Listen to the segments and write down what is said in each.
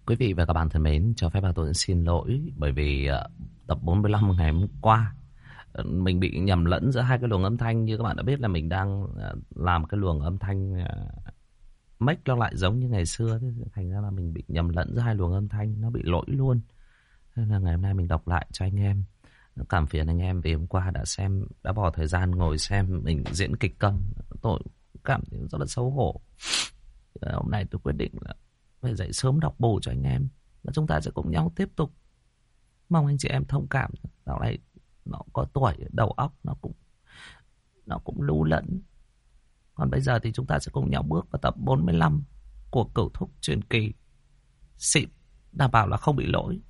Quý vị và các bạn thân mến, cho phép tôi xin lỗi bởi vì tập 45 ngày hôm qua mình bị nhầm lẫn giữa hai cái luồng âm thanh. Như các bạn đã biết là mình đang làm cái luồng âm thanh mic nó lại giống như ngày xưa, thế thành ra là mình bị nhầm lẫn giữa hai luồng âm thanh, nó bị lỗi luôn. Nên là ngày hôm nay mình đọc lại cho anh em. Cảm phiền anh em vì hôm qua đã bỏ thời gian ngồi xem mình diễn kịch câm. Tôi cảm thấy rất là xấu hổ. Hôm nay tôi quyết định là phải dậy sớm đọc bù cho anh em, và chúng ta sẽ cùng nhau tiếp tục. Mong anh chị em thông cảm. Dạo này nó có tuổi, đầu óc nó cũng lú lẫn. Còn bây giờ thì chúng ta sẽ cùng nhau bước vào tập 45 của Cửu Thúc truyền kỳ. Xịn, đảm bảo là không bị lỗi.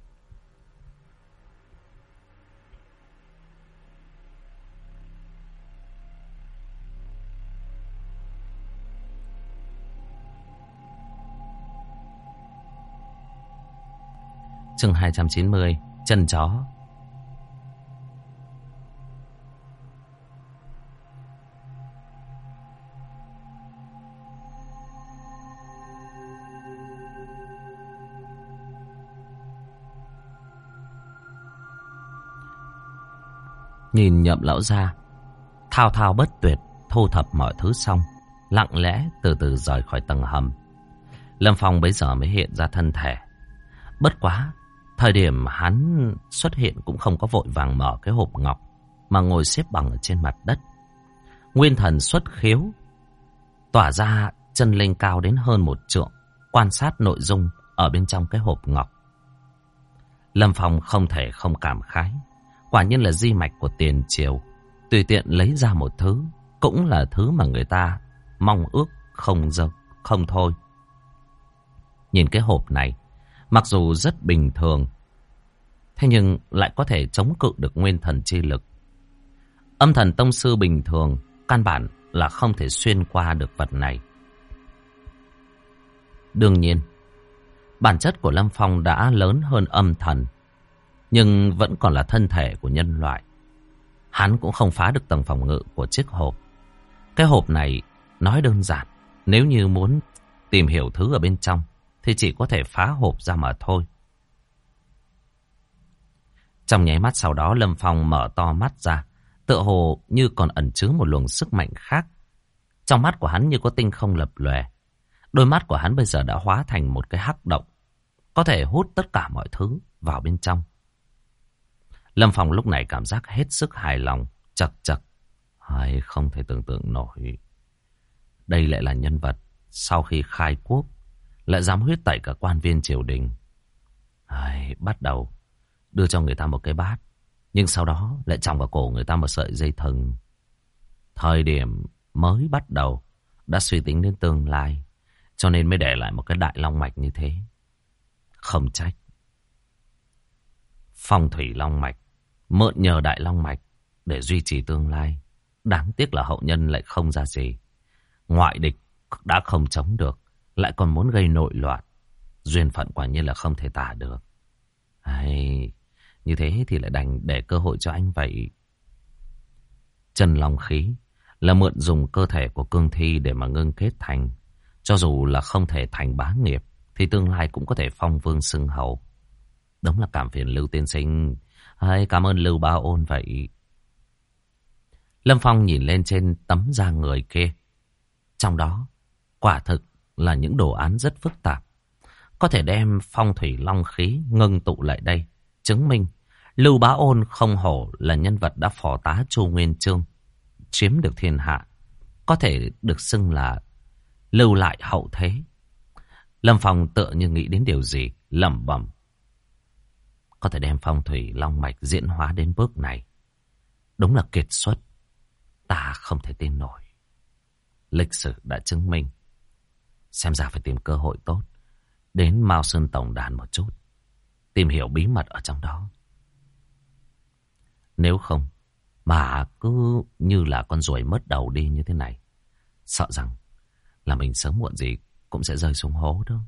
Chương 290, chân chó. Nhìn Nhậm lão gia thao thao bất tuyệt thu thập mọi thứ xong, lặng lẽ từ từ rời khỏi tầng hầm. Lâm Phong bấy giờ mới hiện ra thân thể. Bất quá, thời điểm hắn xuất hiện cũng không có vội vàng mở cái hộp ngọc, mà ngồi xếp bằng ở trên mặt đất. Nguyên thần xuất khiếu, tỏa ra chân lên cao đến hơn 1 trượng, quan sát nội dung ở bên trong cái hộp ngọc. Lâm Phong không thể không cảm khái. Quả nhiên là di mạch của tiền triều, tùy tiện lấy ra một thứ cũng là thứ mà người ta mong ước không thôi. Nhìn cái hộp này, mặc dù rất bình thường, thế nhưng lại có thể chống cự được nguyên thần chi lực. Âm thần tông sư bình thường căn bản là không thể xuyên qua được vật này. Đương nhiên, bản chất của Lâm Phong đã lớn hơn âm thần, nhưng vẫn còn là thân thể của nhân loại. Hắn cũng không phá được tầng phòng ngự của chiếc hộp. Cái hộp này nói đơn giản, nếu như muốn tìm hiểu thứ ở bên trong thì chỉ có thể phá hộp ra mà thôi. Trong nháy mắt sau đó, Lâm Phong mở to mắt ra, tựa hồ như còn ẩn chứa một luồng sức mạnh khác. Trong mắt của hắn như có tinh không lập lòe. Đôi mắt của hắn bây giờ đã hóa thành một cái hắc động, có thể hút tất cả mọi thứ vào bên trong. Lâm Phong lúc này cảm giác hết sức hài lòng, chật chật. Hay không thể tưởng tượng nổi. Đây lại là nhân vật sau khi khai quốc lại dám huyết tẩy cả quan viên triều đình. Bắt đầu đưa cho người ta một cái bát, nhưng sau đó lại chòng vào cổ người ta một sợi dây thừng. Thời điểm mới bắt đầu đã suy tính đến tương lai, cho nên mới để lại một cái đại long mạch như thế. Không trách. Phong thủy long mạch, mượn nhờ đại long mạch để duy trì tương lai. Đáng tiếc là hậu nhân lại không ra gì. Ngoại địch đã không chống được, lại còn muốn gây nội loạn. Duyên phận quả nhiên là không thể tả được. Như thế thì lại đành để cơ hội cho anh vậy. Chân long khí là mượn dùng cơ thể của cương thi để mà ngưng kết thành. Cho dù là không thể thành bá nghiệp, thì tương lai cũng có thể phong vương xưng hầu. Đúng là cảm phiền Lưu tiên sinh. Cảm ơn Lưu Ba Ôn vậy. Lâm Phong nhìn lên trên tấm da người kia. Trong đó quả thực là những đồ án rất phức tạp, có thể đem phong thủy long khí ngưng tụ lại đây, chứng minh Lưu Bá Ôn không hổ là nhân vật đã phò tá Chu Nguyên Chương, chiếm được thiên hạ, có thể được xưng là lưu lại hậu thế. Lâm Phong tựa như nghĩ đến điều gì, lẩm bẩm. Có thể đem phong thủy long mạch diễn hóa đến bước này, đúng là kiệt xuất. Ta không thể tin nổi. Lịch sử đã chứng minh. Xem ra phải tìm cơ hội tốt, đến Mao Sơn Tổng đàn một chút, tìm hiểu bí mật ở trong đó. Nếu không mà cứ như là con ruồi mất đầu đi như thế này, sợ rằng là mình sớm muộn gì cũng sẽ rơi xuống hố đó.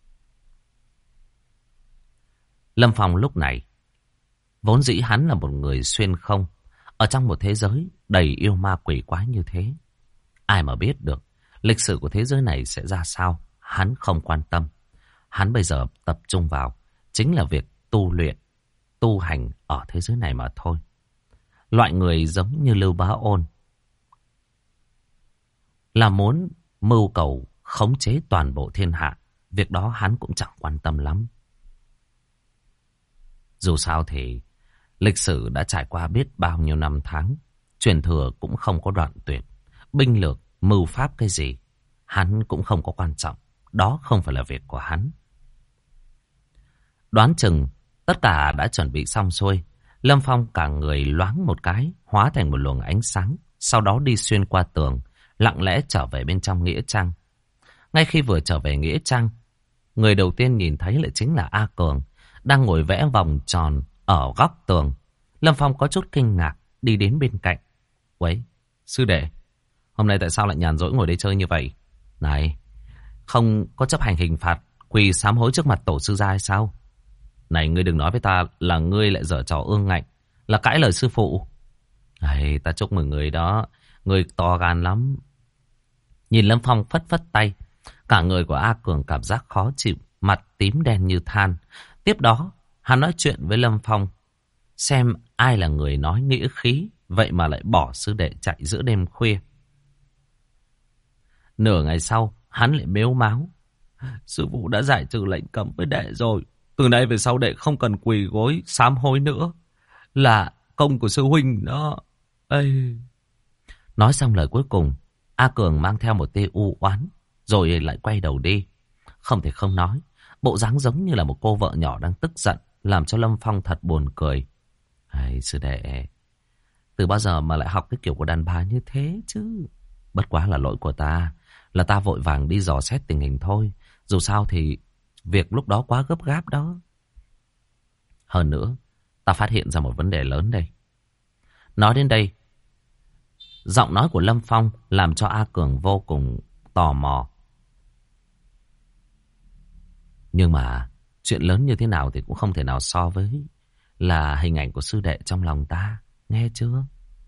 Lâm Phong lúc này, vốn dĩ hắn là một người xuyên không, ở trong một thế giới đầy yêu ma quỷ quái như thế. Ai mà biết được lịch sử của thế giới này sẽ ra sao, hắn không quan tâm. Hắn bây giờ tập trung vào chính là việc tu luyện, tu hành ở thế giới này mà thôi. Loại người giống như Lưu Bá Ôn là muốn mưu cầu khống chế toàn bộ thiên hạ. Việc đó hắn cũng chẳng quan tâm lắm. Dù sao thì lịch sử đã trải qua biết bao nhiêu năm tháng, truyền thừa cũng không có đoạn tuyệt. Binh lược, mưu pháp cái gì, hắn cũng không có quan trọng. Đó không phải là việc của hắn. Đoán chừng tất cả đã chuẩn bị xong xuôi. Lâm Phong cả người loáng một cái, hóa thành một luồng ánh sáng, sau đó đi xuyên qua tường, lặng lẽ trở về bên trong nghĩa trang. Ngay khi vừa trở về nghĩa trang, người đầu tiên nhìn thấy lại chính là A Cường, đang ngồi vẽ vòng tròn ở góc tường. Lâm Phong có chút kinh ngạc, đi đến bên cạnh. Uầy, sư đệ, hôm nay tại sao lại nhàn rỗi ngồi đây chơi như vậy? Này, không có chấp hành hình phạt, quỳ sám hối trước mặt tổ sư gia hay sao? Này, ngươi đừng nói với ta là ngươi lại giở trò ương ngạnh, là cãi lời sư phụ. Này, ta chúc mừng người đó, người to gan lắm. Nhìn Lâm Phong phất phất tay, cả người của A Cường cảm giác khó chịu, mặt tím đen như than. Tiếp đó, hắn nói chuyện với Lâm Phong, xem ai là người nói nghĩa khí, vậy mà lại bỏ sư đệ chạy giữa đêm khuya. Nửa ngày sau, hắn lại mếu máo. Sư phụ đã giải trừ lệnh cấm với đệ rồi. Từ nay về sau đệ không cần quỳ gối sám hối nữa. Là công của sư huynh đó. Ê. Nói xong lời cuối cùng, A Cường mang theo một tia u oán, rồi lại quay đầu đi. Không thể không nói, bộ dáng giống như là một cô vợ nhỏ đang tức giận, làm cho Lâm Phong thật buồn cười. Ây, sư đệ, từ bao giờ mà lại học cái kiểu của đàn bà như thế chứ? Bất quá là lỗi của ta, là ta vội vàng đi dò xét tình hình thôi. Dù sao thì việc lúc đó quá gấp gáp đó. Hơn nữa, ta phát hiện ra một vấn đề lớn đây. Nói đến đây, giọng nói của Lâm Phong làm cho A Cường vô cùng tò mò. Nhưng mà chuyện lớn như thế nào thì cũng không thể nào so với là hình ảnh của sư đệ trong lòng ta. Nghe chưa?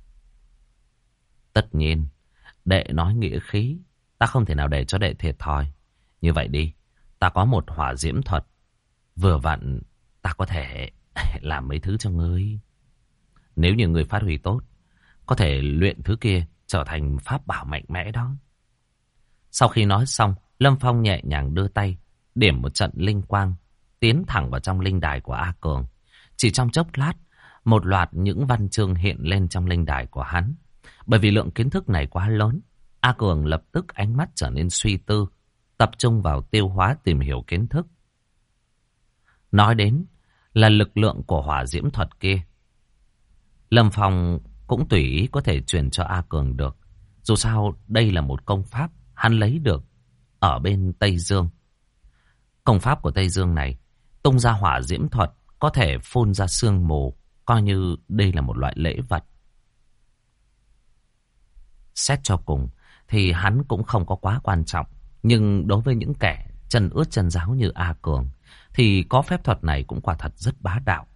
Tất nhiên, đệ nói nghĩa khí, ta không thể nào để cho đệ thiệt thòi. Như vậy đi, ta có một hỏa diễm thuật, vừa vặn ta có thể làm mấy thứ cho ngươi. Nếu như ngươi phát huy tốt, có thể luyện thứ kia trở thành pháp bảo mạnh mẽ đó. Sau khi nói xong, Lâm Phong nhẹ nhàng đưa tay, điểm một trận linh quang, tiến thẳng vào trong linh đài của A Cường. Chỉ trong chốc lát, một loạt những văn chương hiện lên trong linh đài của hắn. Bởi vì lượng kiến thức này quá lớn, A Cường lập tức ánh mắt trở nên suy tư, tập trung vào tiêu hóa tìm hiểu kiến thức. Nói đến là lực lượng của hỏa diễm thuật kia, Lâm Phong cũng tùy ý có thể truyền cho A Cường được. Dù sao đây là một công pháp hắn lấy được ở bên Tây Dương. Công pháp của Tây Dương này tung ra hỏa diễm thuật, có thể phun ra sương mù, coi như đây là một loại lễ vật. Xét cho cùng thì hắn cũng không có quá quan trọng. Nhưng đối với những kẻ chân ướt chân ráo như A Cường thì có phép thuật này cũng quả thật rất bá đạo.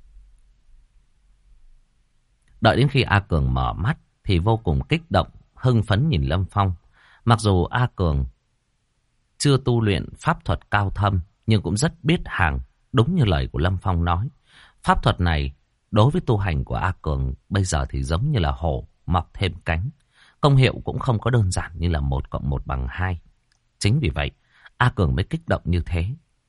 Đợi đến khi A Cường mở mắt thì vô cùng kích động, hưng phấn nhìn Lâm Phong. Mặc dù A Cường chưa tu luyện pháp thuật cao thâm, nhưng cũng rất biết hàng. Đúng như lời của Lâm Phong nói, pháp thuật này đối với tu hành của A Cường bây giờ thì giống như là hổ mọc thêm cánh. Công hiệu cũng không có đơn giản như là 1 + 1 = 2. Chính vì vậy, A Cường mới kích động như thế.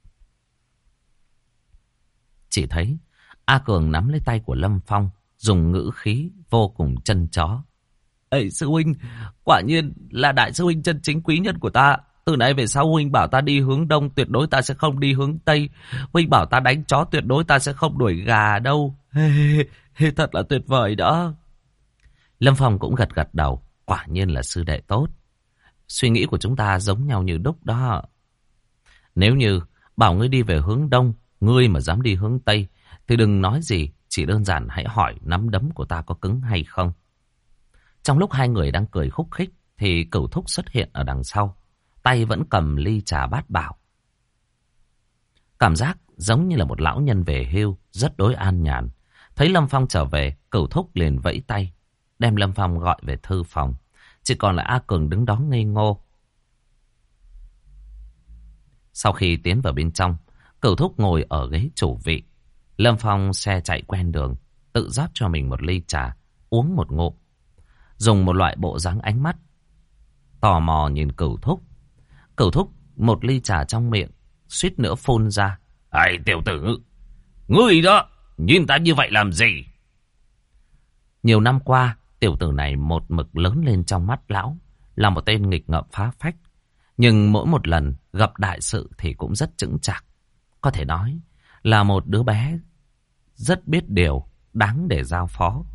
Chỉ thấy A Cường nắm lấy tay của Lâm Phong, dùng ngữ khí vô cùng chân chó. Ê sư huynh, quả nhiên là đại sư huynh chân chính quý nhân của ta. Từ nay về sau huynh bảo ta đi hướng đông, tuyệt đối ta sẽ không đi hướng tây. Huynh bảo ta đánh chó, tuyệt đối ta sẽ không đuổi gà đâu. Thật là tuyệt vời đó. Lâm Phong cũng gật gật đầu. Quả nhiên là sư đệ tốt. Suy nghĩ của chúng ta giống nhau như đúc đó. Nếu như bảo ngươi đi về hướng đông, ngươi mà dám đi hướng tây, thì đừng nói gì, chỉ đơn giản hãy hỏi nắm đấm của ta có cứng hay không. Trong lúc hai người đang cười khúc khích thì Cửu Thúc xuất hiện ở đằng sau, tay vẫn cầm ly trà bát bảo. Cảm giác giống như là một lão nhân về hưu, rất đối an nhàn. Thấy Lâm Phong trở về, Cửu Thúc liền vẫy tay, đem Lâm Phong gọi về thư phòng. Chỉ còn lại A Cường đứng đó ngây ngô. Sau khi tiến vào bên trong, Cửu Thúc ngồi ở ghế chủ vị. Lâm Phong xe chạy quen đường, tự rót cho mình một ly trà, uống một ngụm. Dùng một loại bộ dáng ánh mắt tò mò nhìn Cửu Thúc. Cửu Thúc một ly trà trong miệng, suýt nữa phun ra. Ây tiểu tử, ngươi đó, nhìn ta như vậy làm gì? Nhiều năm qua, tiểu tử này một mực lớn lên trong mắt lão, là một tên nghịch ngợm phá phách. Nhưng mỗi một lần gặp đại sự thì cũng rất chững chạc. Có thể nói là một đứa bé rất biết điều, đáng để giao phó.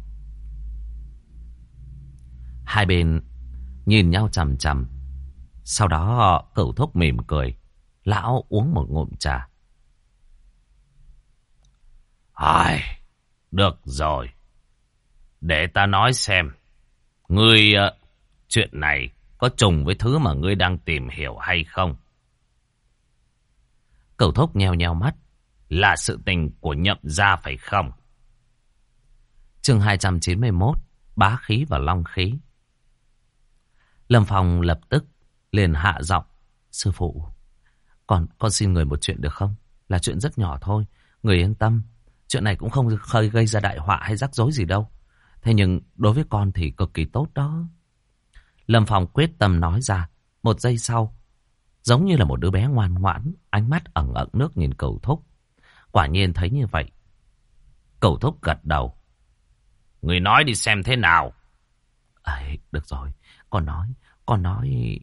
Hai bên nhìn nhau chằm chằm. Sau đó Cửu Thúc mỉm cười. Lão uống một ngụm trà. Ai, được rồi. Để ta nói xem. Ngươi, chuyện này có trùng với thứ mà ngươi đang tìm hiểu hay không? Cửu Thúc nheo nheo mắt. Là sự tình của Nhậm gia phải không? Chương 291. Bá khí và long khí. Lâm Phong lập tức liền hạ giọng. Sư phụ, con xin người một chuyện được không? Là chuyện rất nhỏ thôi, người yên tâm. Chuyện này cũng không gây ra đại họa hay rắc rối gì đâu. Thế nhưng đối với con thì cực kỳ tốt đó. Lâm Phong quyết tâm nói ra. Một giây sau, giống như là một đứa bé ngoan ngoãn, ánh mắt ẩn ẩn nước nhìn Cửu Thúc. Quả nhiên thấy như vậy. Cửu Thúc gật đầu. Người nói đi xem thế nào. Ấy, được rồi, con nói.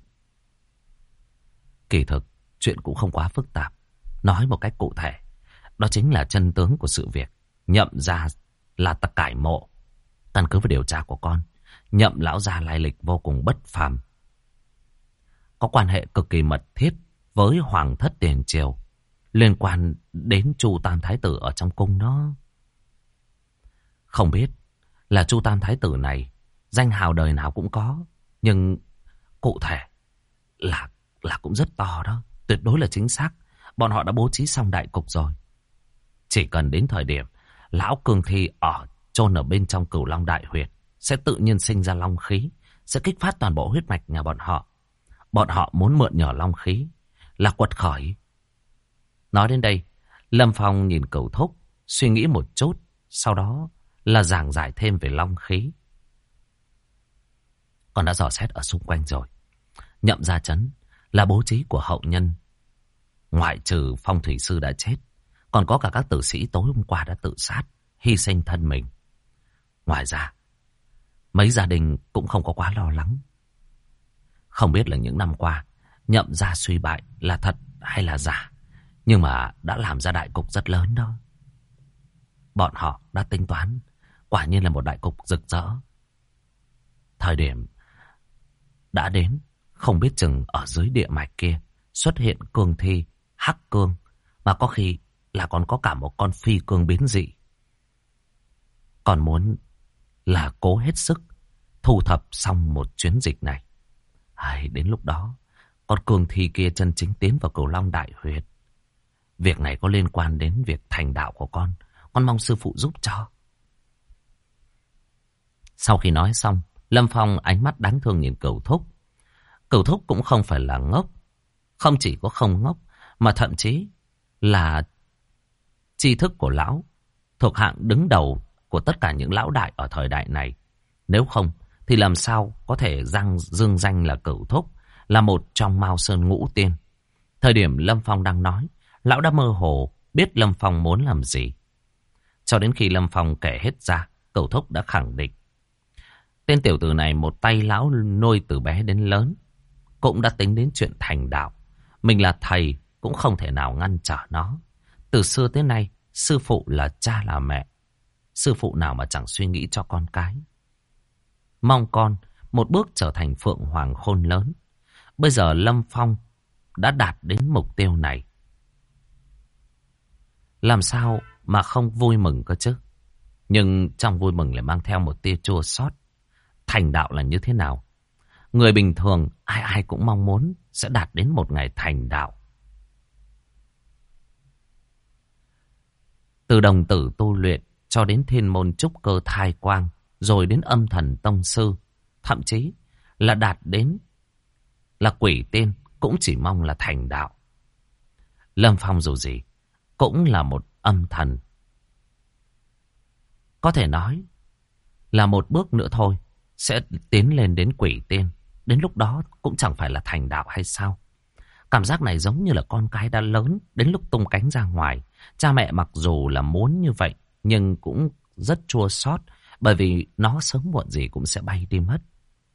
Kỳ thực, chuyện cũng không quá phức tạp. Nói một cách cụ thể, đó chính là chân tướng của sự việc. Nhậm gia là ta cải mộ. Căn cứ vào điều tra của con, Nhậm lão gia lai lịch vô cùng bất phàm, có quan hệ cực kỳ mật thiết với hoàng thất tiền triều, liên quan đến Chu Tam Thái Tử ở trong cung đó. Không biết là Chu Tam Thái Tử này danh hào đời nào cũng có, nhưng cụ thể là cũng rất to đó. Tuyệt đối là chính xác. Bọn họ đã bố trí xong đại cục rồi. Chỉ cần đến thời điểm lão cương thi chôn ở bên trong Cửu Long Đại Huyệt sẽ tự nhiên sinh ra long khí, sẽ kích phát toàn bộ huyết mạch nhà bọn họ. Bọn họ muốn mượn nhờ long khí là quật khởi. Nói đến đây, Lâm Phong nhìn Cửu Thúc, suy nghĩ một chút, sau đó là giảng giải thêm về long khí. Con đã dò xét ở xung quanh rồi. Nhậm gia trấn là bố trí của hậu nhân. Ngoại trừ phong thủy sư đã chết, còn có cả các tử sĩ tối hôm qua đã tự sát, hy sinh thân mình. Ngoài ra, mấy gia đình cũng không có quá lo lắng. Không biết là những năm qua, Nhậm gia suy bại là thật hay là giả, nhưng mà đã làm ra đại cục rất lớn đó. Bọn họ đã tính toán, quả nhiên là một đại cục rực rỡ. Thời điểm đã đến, không biết chừng ở dưới địa mạch kia xuất hiện cương thi, hắc cương, mà có khi là còn có cả một con phi cương biến dị. Còn muốn là cố hết sức thu thập xong một chuyến dịch này. Đến lúc đó, con cương thi kia chân chính tiến vào Cửu Long Đại Huyệt. Việc này có liên quan đến việc thành đạo của con mong sư phụ giúp cho. Sau khi nói xong, Lâm Phong ánh mắt đáng thương nhìn Cửu Thúc. Cửu Thúc cũng không phải là ngốc. Không chỉ có không ngốc, mà thậm chí là tri thức của lão thuộc hạng đứng đầu của tất cả những lão đại ở thời đại này. Nếu không thì làm sao có thể dương danh là Cửu Thúc, là một trong Mao Sơn Ngũ Tiên. Thời điểm Lâm Phong đang nói, lão đã mơ hồ biết Lâm Phong muốn làm gì. Cho đến khi Lâm Phong kể hết ra, Cửu Thúc đã khẳng định. Tên tiểu tử này một tay lão nuôi từ bé đến lớn, cũng đã tính đến chuyện thành đạo. Mình là thầy cũng không thể nào ngăn trở nó. Từ xưa tới nay, sư phụ là cha là mẹ. Sư phụ nào mà chẳng suy nghĩ cho con cái. Mong con một bước trở thành phượng hoàng khôn lớn. Bây giờ Lâm Phong đã đạt đến mục tiêu này. Làm sao mà không vui mừng cơ chứ? Nhưng trong vui mừng lại mang theo một tia chua xót. Thành đạo là như thế nào? Người bình thường ai ai cũng mong muốn sẽ đạt đến một ngày thành đạo. Từ đồng tử tu luyện cho đến thiên môn trúc cơ thai quang, rồi đến âm thần tông sư, thậm chí là đạt đến là quỷ tiên cũng chỉ mong là thành đạo. Lâm Phong dù gì cũng là một âm thần. Có thể nói là một bước nữa thôi sẽ tiến lên đến quỷ tiên. Đến lúc đó cũng chẳng phải là thành đạo hay sao. Cảm giác này giống như là con cái đã lớn, đến lúc tung cánh ra ngoài. Cha mẹ mặc dù là muốn như vậy, nhưng cũng rất chua xót, bởi vì nó sớm muộn gì cũng sẽ bay đi mất.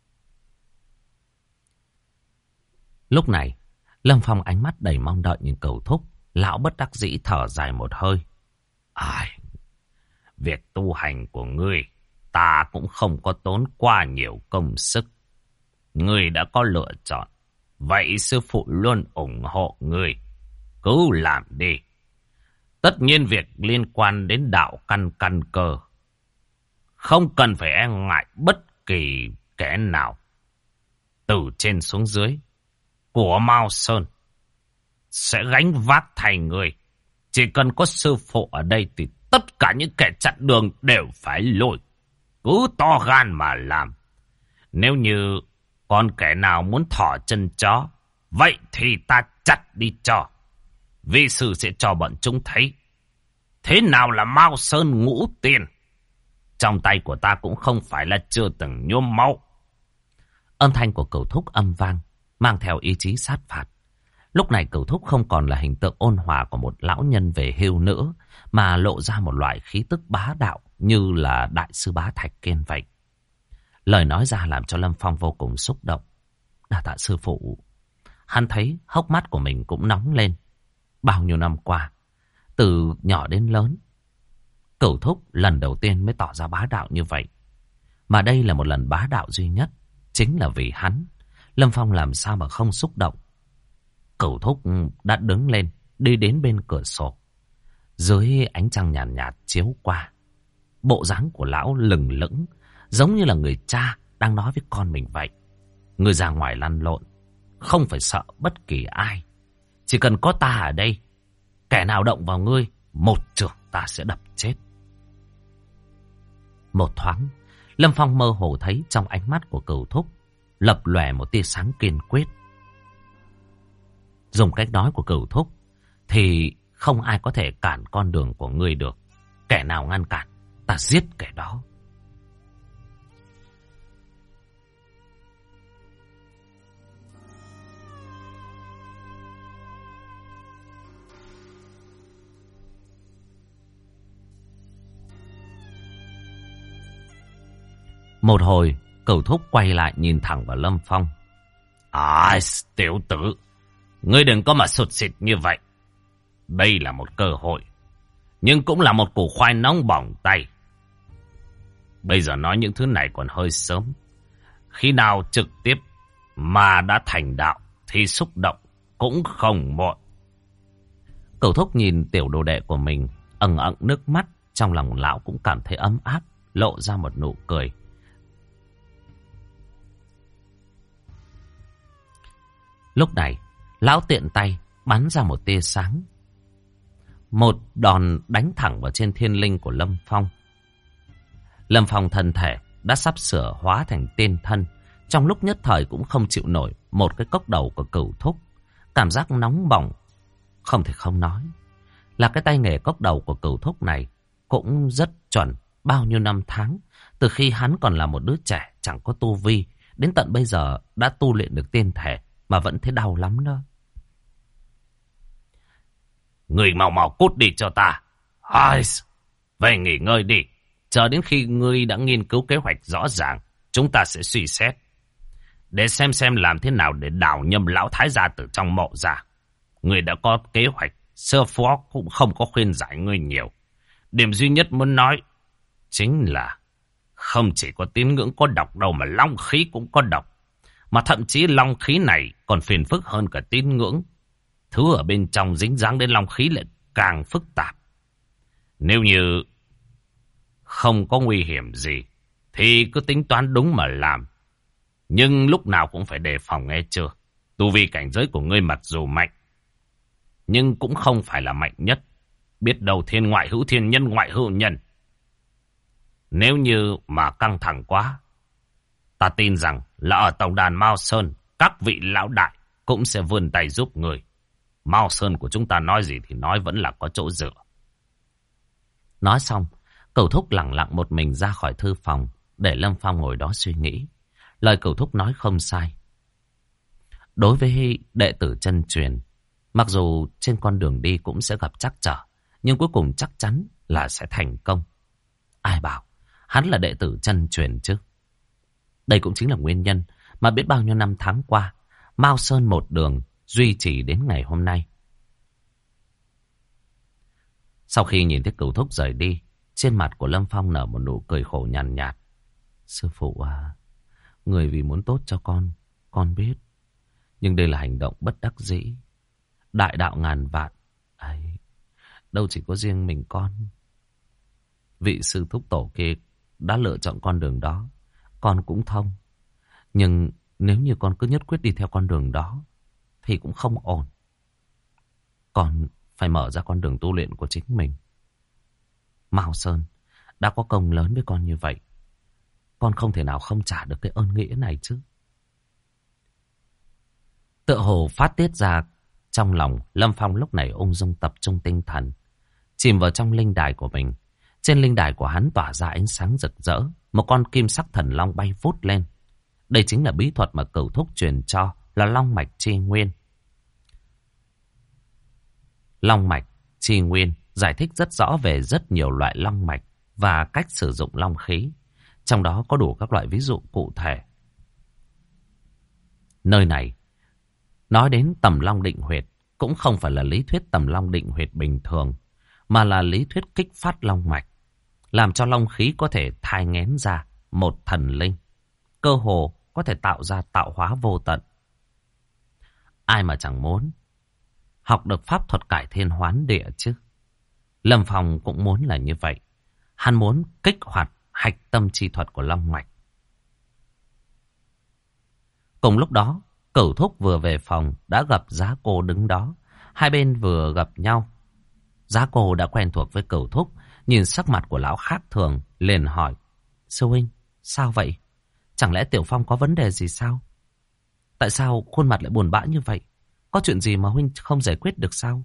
Lúc này, Lâm Phong ánh mắt đầy mong đợi nhìn Cửu Thúc. Lão bất đắc dĩ thở dài một hơi. Ai, việc tu hành của ngươi, ta cũng không có tốn quá nhiều công sức. Ngươi đã có lựa chọn, vậy sư phụ luôn ủng hộ ngươi. Cứ làm đi. Tất nhiên việc liên quan đến đạo căn cơ, không cần phải e ngại bất kỳ kẻ nào. Từ trên xuống dưới của Mao Sơn sẽ gánh vác thay người. Chỉ cần có sư phụ ở đây thì tất cả những kẻ chặn đường đều phải lùi. Cứ to gan mà làm. Nếu như còn kẻ nào muốn thỏ chân chó, vậy thì ta chặt đi cho. Vi sư sẽ cho bọn chúng thấy thế nào là Mao Sơn ngũ tiên. Trong tay của ta cũng không phải là chưa từng nhuốm máu. Âm thanh của Cửu Thúc âm vang, mang theo ý chí sát phạt. Lúc này Cửu Thúc không còn là hình tượng ôn hòa của một lão nhân về hưu nữa, mà lộ ra một loại khí tức bá đạo như là đại sư Bá Thạch Kiên vậy. Lời nói ra làm cho Lâm Phong vô cùng xúc động. Đa tạ sư phụ. Hắn thấy hốc mắt của mình cũng nóng lên. Bao nhiêu năm qua, từ nhỏ đến lớn, Cửu Thúc lần đầu tiên mới tỏ ra bá đạo như vậy. Mà đây là một lần bá đạo duy nhất. Chính là vì hắn. Lâm Phong làm sao mà không xúc động. Cửu Thúc đã đứng lên, đi đến bên cửa sổ. Dưới ánh trăng nhàn nhạt chiếu qua, bộ dáng của lão lừng lững, giống như là người cha đang nói với con mình vậy. Người ra ngoài lăn lộn, không phải sợ bất kỳ ai. Chỉ cần có ta ở đây, kẻ nào động vào ngươi, một chưởng ta sẽ đập chết. Một thoáng, Lâm Phong mơ hồ thấy trong ánh mắt của Cửu Thúc lập lòe một tia sáng kiên quyết. Dùng cách nói của Cửu Thúc thì không ai có thể cản con đường của ngươi được. Kẻ nào ngăn cản, ta giết kẻ đó. Một hồi, Cửu Thúc quay lại nhìn thẳng vào Lâm Phong. Tiểu tử, ngươi đừng có mà sụt sịt như vậy. Đây là một cơ hội, nhưng cũng là một củ khoai nóng bỏng tay. Bây giờ nói những thứ này còn hơi sớm. Khi nào trực tiếp mà đã thành đạo thì xúc động cũng không muộn. Cửu Thúc nhìn tiểu đồ đệ của mình, ẩn ẩn nước mắt. Trong lòng lão cũng cảm thấy ấm áp, lộ ra một nụ cười. Lúc này, lão tiện tay bắn ra một tia sáng. Một đòn đánh thẳng vào trên thiên linh của Lâm Phong. Lâm Phong thân thể đã sắp sửa hóa thành tiên thân. Trong lúc nhất thời cũng không chịu nổi một cái cốc đầu của Cửu Thúc. Cảm giác nóng bỏng, không thể không nói là cái tay nghề cốc đầu của Cửu Thúc này cũng rất chuẩn. Bao nhiêu năm tháng, từ khi hắn còn là một đứa trẻ chẳng có tu vi, đến tận bây giờ đã tu luyện được tiên thể mà vẫn thấy đau lắm đó. Ngươi mau mau cút đi cho ta. Về nghỉ ngơi đi. Chờ đến khi ngươi đã nghiên cứu kế hoạch rõ ràng, chúng ta sẽ suy xét để xem làm thế nào để đào nhầm lão thái gia từ trong mộ ra. Ngươi đã có kế hoạch, sơ phó cũng không có khuyên giải ngươi nhiều. Điểm duy nhất muốn nói chính là không chỉ có tín ngưỡng có độc đâu mà long khí cũng có độc. Mà thậm chí long khí này còn phiền phức hơn cả tín ngưỡng. Thứ ở bên trong dính dáng đến long khí lại càng phức tạp. Nếu như không có nguy hiểm gì thì cứ tính toán đúng mà làm. Nhưng lúc nào cũng phải đề phòng, nghe chưa? Tu vi cảnh giới của ngươi mặc dù mạnh, nhưng cũng không phải là mạnh nhất. Biết đâu thiên ngoại hữu thiên, nhân ngoại hữu nhân. Nếu như mà căng thẳng quá, ta tin rằng là ở tổng đàn Mao Sơn, các vị lão đại cũng sẽ vươn tay giúp người. Mao Sơn của chúng ta nói gì thì nói, vẫn là có chỗ dựa. Nói xong, Cẩu Thúc lẳng lặng một mình ra khỏi thư phòng, để Lâm Phong ngồi đó suy nghĩ. Lời Cẩu Thúc nói không sai. Đối với đệ tử chân truyền, mặc dù trên con đường đi cũng sẽ gặp trắc trở, nhưng cuối cùng chắc chắn là sẽ thành công. Ai bảo hắn là đệ tử chân truyền chứ? Đây cũng chính là nguyên nhân mà biết bao nhiêu năm tháng qua, Mao Sơn một đường duy trì đến ngày hôm nay. Sau khi nhìn thấy Cửu Thúc rời đi, trên mặt của Lâm Phong nở một nụ cười khổ nhàn nhạt. Sư phụ à, người vì muốn tốt cho con biết. Nhưng đây là hành động bất đắc dĩ. Đại đạo ngàn vạn, ấy, đâu chỉ có riêng mình con. Vị sư thúc tổ kia đã lựa chọn con đường đó, con cũng thông. Nhưng nếu như con cứ nhất quyết đi theo con đường đó thì cũng không ổn. Con phải mở ra con đường tu luyện của chính mình. Mao Sơn đã có công lớn với con như vậy, con không thể nào không trả được cái ơn nghĩa này chứ. Tựa hồ phát tiết ra trong lòng, Lâm Phong lúc này ung dung tập trung tinh thần, chìm vào trong linh đài của mình. Trên linh đài của hắn tỏa ra ánh sáng rực rỡ, một con kim sắc thần long bay vút lên. Đây chính là bí thuật mà Cửu Thúc truyền cho, là long mạch chi nguyên. Long mạch chi nguyên giải thích rất rõ về rất nhiều loại long mạch và cách sử dụng long khí. Trong đó có đủ các loại ví dụ cụ thể. Nơi này nói đến tầm long định huyệt cũng không phải là lý thuyết tầm long định huyệt bình thường, mà là lý thuyết kích phát long mạch, làm cho long khí có thể thai nghén ra một thần linh, cơ hồ có thể tạo ra tạo hóa vô tận. Ai mà chẳng muốn học được pháp thuật cải thiên hoán địa chứ. Lâm Phong cũng muốn là như vậy. Hắn muốn kích hoạt hạch tâm chi thuật của long mạch. Cùng lúc đó, Cửu Thúc vừa về phòng đã gặp Giá Cô đứng đó. Hai bên vừa gặp nhau. Giá Cô đã quen thuộc với Cửu Thúc, nhìn sắc mặt của lão khác thường, liền hỏi: Sư huynh, sao vậy? Chẳng lẽ Tiểu Phong có vấn đề gì sao? Tại sao khuôn mặt lại buồn bã như vậy? Có chuyện gì mà huynh không giải quyết được sao?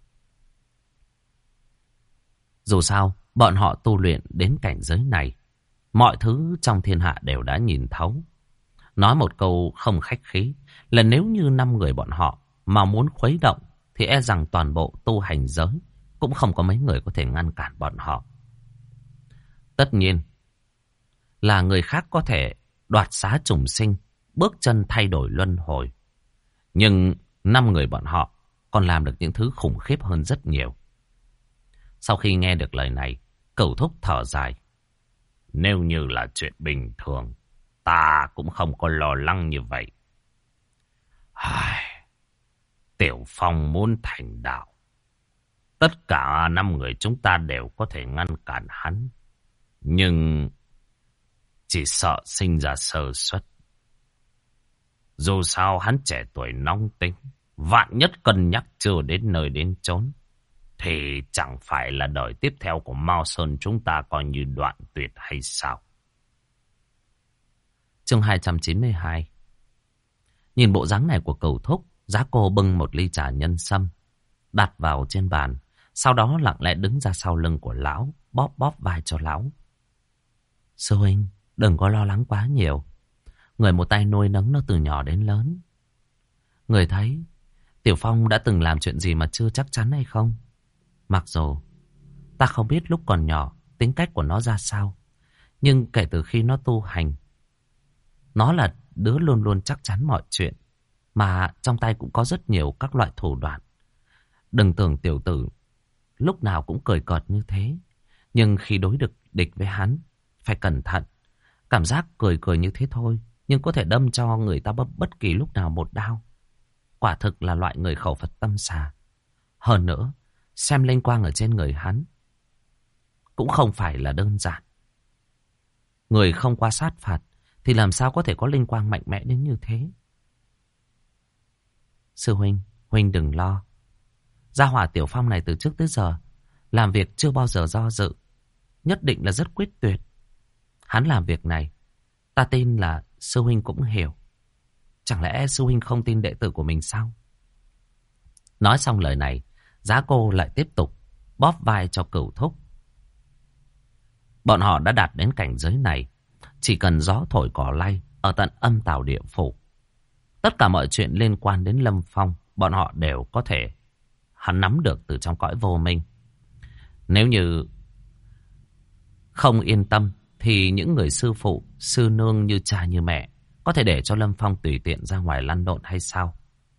Dù sao, bọn họ tu luyện đến cảnh giới này, mọi thứ trong thiên hạ đều đã nhìn thấu. Nói một câu không khách khí là nếu như 5 người bọn họ mà muốn khuấy động thì e rằng toàn bộ tu hành giới cũng không có mấy người có thể ngăn cản bọn họ. Tất nhiên là người khác có thể đoạt xá trùng sinh, bước chân thay đổi luân hồi. Nhưng 5 người bọn họ còn làm được những thứ khủng khiếp hơn rất nhiều. Sau khi nghe được lời này, Cửu Thúc thở dài. Nếu như là chuyện bình thường, ta cũng không có lo lắng như vậy. Tiểu Phong muốn thành đạo, tất cả 5 người chúng ta đều có thể ngăn cản hắn. Nhưng chỉ sợ sinh ra sơ suất. Dù sao hắn trẻ tuổi nóng tính, vạn nhất cân nhắc chưa đến nơi đến chốn, thì chẳng phải là đời tiếp theo của Mao Sơn chúng ta coi như đoạn tuyệt hay sao? Chương 292. Nhìn bộ dáng này của Cửu Thúc, Giá Cô bưng một ly trà nhân sâm đặt vào trên bàn, sau đó lặng lẽ đứng ra sau lưng của lão, bóp bóp vai cho lão. Sư huynh, đừng có lo lắng quá nhiều. Người một tay nuôi nấng nó từ nhỏ đến lớn. Người thấy Tiểu Phong đã từng làm chuyện gì mà chưa chắc chắn hay không? Mặc dù ta không biết lúc còn nhỏ tính cách của nó ra sao, nhưng kể từ khi nó tu hành, nó là đứa luôn luôn chắc chắn mọi chuyện, mà trong tay cũng có rất nhiều các loại thủ đoạn. Đừng tưởng tiểu tử lúc nào cũng cười cợt như thế, nhưng khi đối địch với hắn phải cẩn thận. Cảm giác cười cười như thế thôi, nhưng có thể đâm cho người ta bất kỳ lúc nào một đao. Quả thực là loại người khẩu Phật tâm xà. Hơn nữa, xem linh quang ở trên người hắn cũng không phải là đơn giản. Người không qua sát phạt thì làm sao có thể có linh quang mạnh mẽ đến như thế? Sư huynh, huynh đừng lo. Gia hỏa Tiểu Phong này từ trước tới giờ làm việc chưa bao giờ do dự, nhất định là rất quyết tuyệt. Hắn làm việc này, ta tin là sư huynh cũng hiểu. Chẳng lẽ sư huynh không tin đệ tử của mình sao? Nói xong lời này, Giá Cô lại tiếp tục bóp vai cho Cửu Thúc. Bọn họ đã đạt đến cảnh giới này, chỉ cần gió thổi cỏ lay ở tận âm tào địa phủ. Tất cả mọi chuyện liên quan đến Lâm Phong, bọn họ đều có thể hắn nắm được từ trong cõi vô minh. Nếu như không yên tâm, thì những người sư phụ, sư nương như cha như mẹ có thể để cho Lâm Phong tùy tiện ra ngoài lăn lộn hay sao?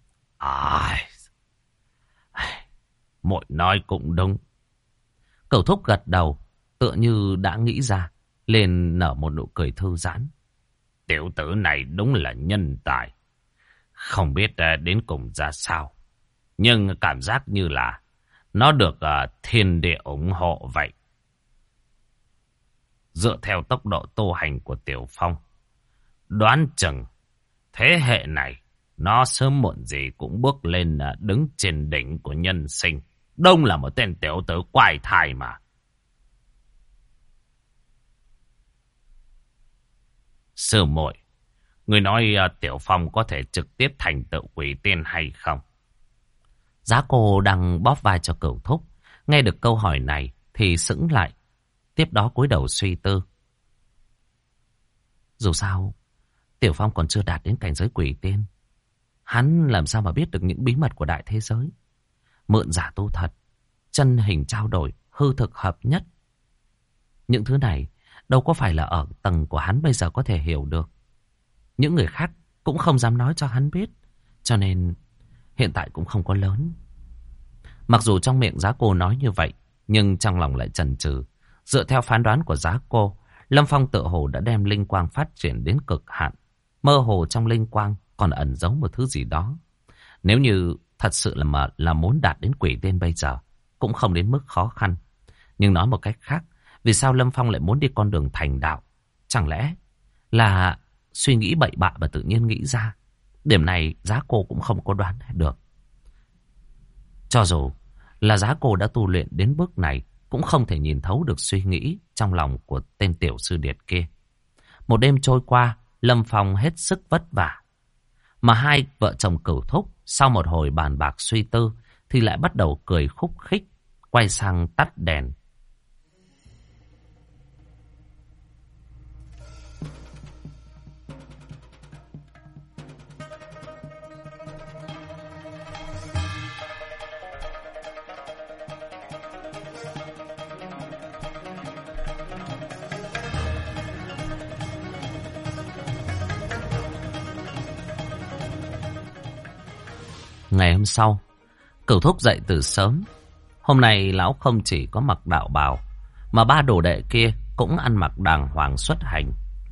Muội nói cũng đúng. Cửu Thúc gật đầu, tựa như đã nghĩ ra, liền nở một nụ cười thư giãn. Tiểu tử này đúng là nhân tài. Không biết đến cùng ra sao, nhưng cảm giác như là nó được thiên địa ủng hộ vậy. Dựa theo tốc độ tu hành của Tiểu Phong, đoán chừng thế hệ này nó sớm muộn gì cũng bước lên đứng trên đỉnh của nhân sinh. Đông là một tên tiểu tử quái thai mà. Sư muội, người nói Tiểu Phong có thể trực tiếp thành tựu quỷ tiên hay không? Giá Cô đang bóp vai cho Cửu Thúc, nghe được câu hỏi này thì sững lại, tiếp đó cúi đầu suy tư. Dù sao, Tiểu Phong còn chưa đạt đến cảnh giới quỷ tiên. Hắn làm sao mà biết được những bí mật của đại thế giới? Mượn giả tu thật, chân hình trao đổi, hư thực hợp nhất. Những thứ này đâu có phải là ở tầng của hắn bây giờ có thể hiểu được. Những người khác cũng không dám nói cho hắn biết, cho nên hiện tại cũng không có lớn. Mặc dù trong miệng Giá Cô nói như vậy, nhưng trong lòng lại chần chừ. Dựa theo phán đoán của Giá Cô, Lâm Phong tự hồ đã đem linh quang phát triển đến cực hạn. Mơ hồ trong linh quang còn ẩn giấu một thứ gì đó. Nếu như thật sự là muốn đạt đến quỷ tiên bây giờ, cũng không đến mức khó khăn. Nhưng nói một cách khác, vì sao Lâm Phong lại muốn đi con đường thành đạo? Chẳng lẽ là suy nghĩ bậy bạ và tự nhiên nghĩ ra? Điểm này Giá Cô cũng không có đoán được. Cho dù là Giá Cô đã tu luyện đến bước này, cũng không thể nhìn thấu được suy nghĩ trong lòng của tên tiểu sư điệt kia. Một đêm trôi qua, Lâm Phong hết sức vất vả. Mà hai vợ chồng Cửu Thúc sau một hồi bàn bạc suy tư thì lại bắt đầu cười khúc khích, quay sang tắt đèn. Ngày hôm sau, Cửu Thúc dậy từ sớm. Hôm nay lão không chỉ có mặc đạo bào, mà ba đồ đệ kia cũng ăn mặc đàng hoàng xuất hành.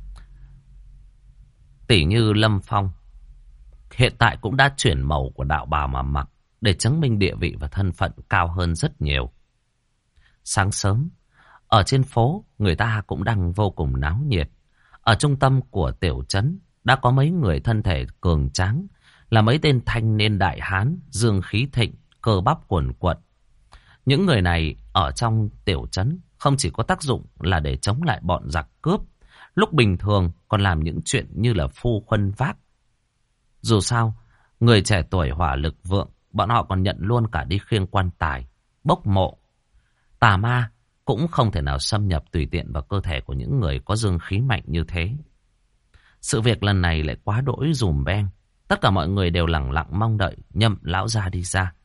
Tỷ như Lâm Phong, hiện tại cũng đã chuyển màu của đạo bào mà mặc, để chứng minh địa vị và thân phận cao hơn rất nhiều. Sáng sớm, ở trên phố, người ta cũng đang vô cùng náo nhiệt. Ở trung tâm của tiểu trấn, đã có mấy người thân thể cường tráng, là mấy tên thanh niên đại hán, dương khí thịnh, cơ bắp cuồn cuộn. Những người này ở trong tiểu trấn không chỉ có tác dụng là để chống lại bọn giặc cướp, lúc bình thường còn làm những chuyện như là phu khuân vác. Dù sao, người trẻ tuổi hỏa lực vượng, bọn họ còn nhận luôn cả đi khiêng quan tài, bốc mộ. Tà ma cũng không thể nào xâm nhập tùy tiện vào cơ thể của những người có dương khí mạnh như thế. Sự việc lần này lại quá đỗi dùm beng. Tất cả mọi người đều lẳng lặng mong đợi Nhậm lão gia đi ra.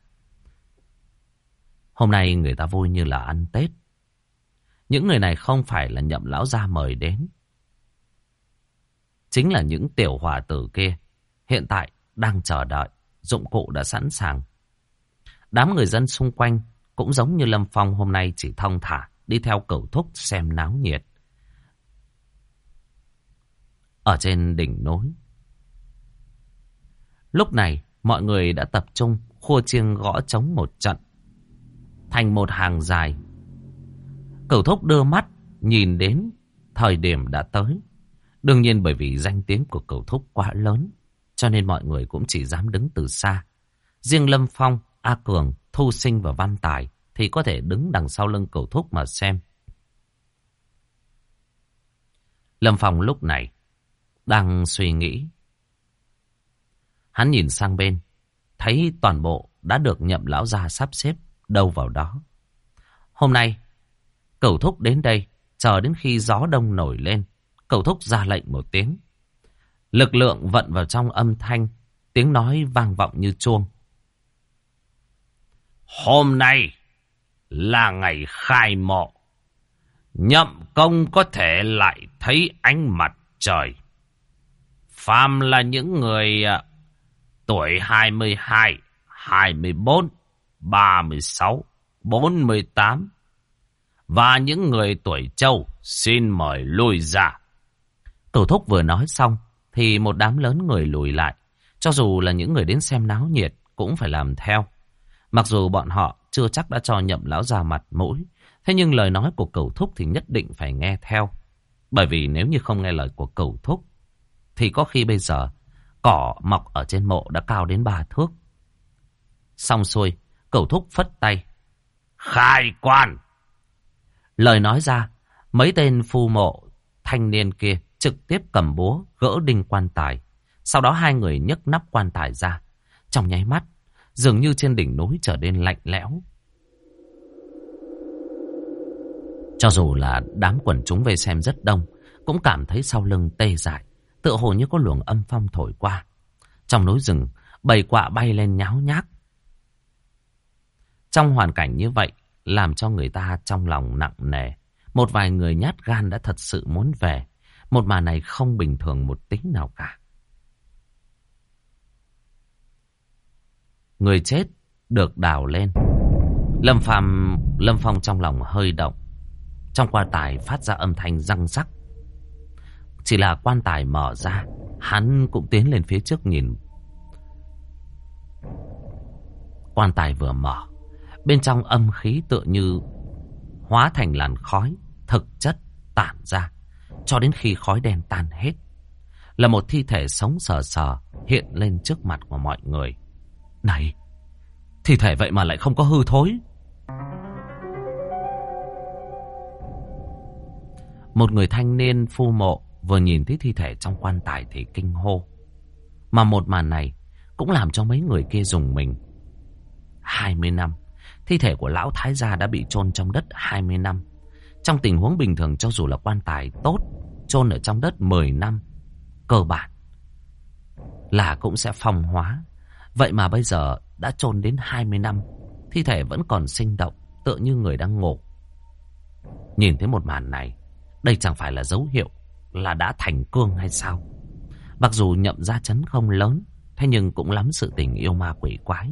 Hôm nay người ta vui như là ăn Tết. Những người này không phải là Nhậm lão gia mời đến, chính là những tiểu hòa tử kia hiện tại đang chờ đợi. Dụng cụ đã sẵn sàng. Đám người dân xung quanh cũng giống như Lâm Phong hôm nay chỉ thong thả đi theo Cửu Thúc xem náo nhiệt. Ở trên đỉnh núi, lúc này mọi người đã tập trung khua chiêng gõ trống một trận, thành một hàng dài. Cửu Thúc đưa mắt nhìn đến thời điểm đã tới. Đương nhiên bởi vì danh tiếng của Cửu Thúc quá lớn, cho nên mọi người cũng chỉ dám đứng từ xa. Riêng Lâm Phong, A Cường, Thu Sinh và Văn Tài thì có thể đứng đằng sau lưng Cửu Thúc mà xem. Lâm Phong lúc này đang suy nghĩ. Hắn nhìn sang bên, thấy toàn bộ đã được Nhậm lão gia sắp xếp đâu vào đó. Hôm nay, Cẩu Thúc đến đây, chờ đến khi gió đông nổi lên, Cẩu Thúc ra lệnh một tiếng. Lực lượng vận vào trong âm thanh, tiếng nói vang vọng như chuông. Hôm nay là ngày khai mộ. Nhậm công có thể lại thấy ánh mặt trời. Phàm là những người tuổi 22, 24, 36, 48 và những người tuổi trâu xin mời lui ra. Cẩu Thúc vừa nói xong thì một đám lớn người lùi lại. Cho dù là những người đến xem náo nhiệt cũng phải làm theo. Mặc dù bọn họ chưa chắc đã cho Nhậm lão già mặt mũi, thế nhưng lời nói của Cẩu Thúc thì nhất định phải nghe theo. Bởi vì nếu như không nghe lời của Cẩu Thúc thì có khi bây giờ cỏ mọc ở trên mộ đã cao đến 3 thước. Xong xuôi, Cẩu Thúc phất tay. Khai quan! Lời nói ra, mấy tên phu mộ thanh niên kia trực tiếp cầm búa gỡ đinh quan tài. Sau đó hai người nhấc nắp quan tài ra. Trong nháy mắt, dường như trên đỉnh núi trở nên lạnh lẽo. Cho dù là đám quần chúng về xem rất đông, cũng cảm thấy sau lưng tê dại, tựa hồ như có luồng âm phong thổi qua. Trong núi rừng, bầy quạ bay lên nháo nhác. Trong hoàn cảnh như vậy, làm cho người ta trong lòng nặng nề. Một vài người nhát gan đã thật sự muốn về. Một màn này không bình thường một tí nào cả. Người chết được đào lên. Lâm Phong trong lòng hơi động. Trong quan tài phát ra âm thanh răng rắc. Chỉ là quan tài mở ra, hắn cũng tiến lên phía trước nhìn. Quan tài vừa mở, bên trong âm khí tựa như hóa thành làn khói, thực chất tản ra, cho đến khi khói đen tan hết. Là một thi thể sống sờ sờ hiện lên trước mặt của mọi người. Này, thi thể vậy mà lại không có hư thối. Một người thanh niên phu mộ vừa nhìn thấy thi thể trong quan tài thì kinh hô. Mà một màn này cũng làm cho mấy người kia rùng mình. 20 năm, thi thể của lão thái gia đã bị chôn trong đất 20 năm. Trong tình huống bình thường, cho dù là quan tài tốt, chôn ở trong đất 10 năm, cơ bản là cũng sẽ phong hóa. Vậy mà bây giờ đã chôn đến 20 năm, thi thể vẫn còn sinh động, tựa như người đang ngủ. Nhìn thấy một màn này, đây chẳng phải là dấu hiệu là đã thành cương hay sao? Mặc dù Nhậm gia trấn không lớn, thế nhưng cũng lắm sự tình yêu ma quỷ quái.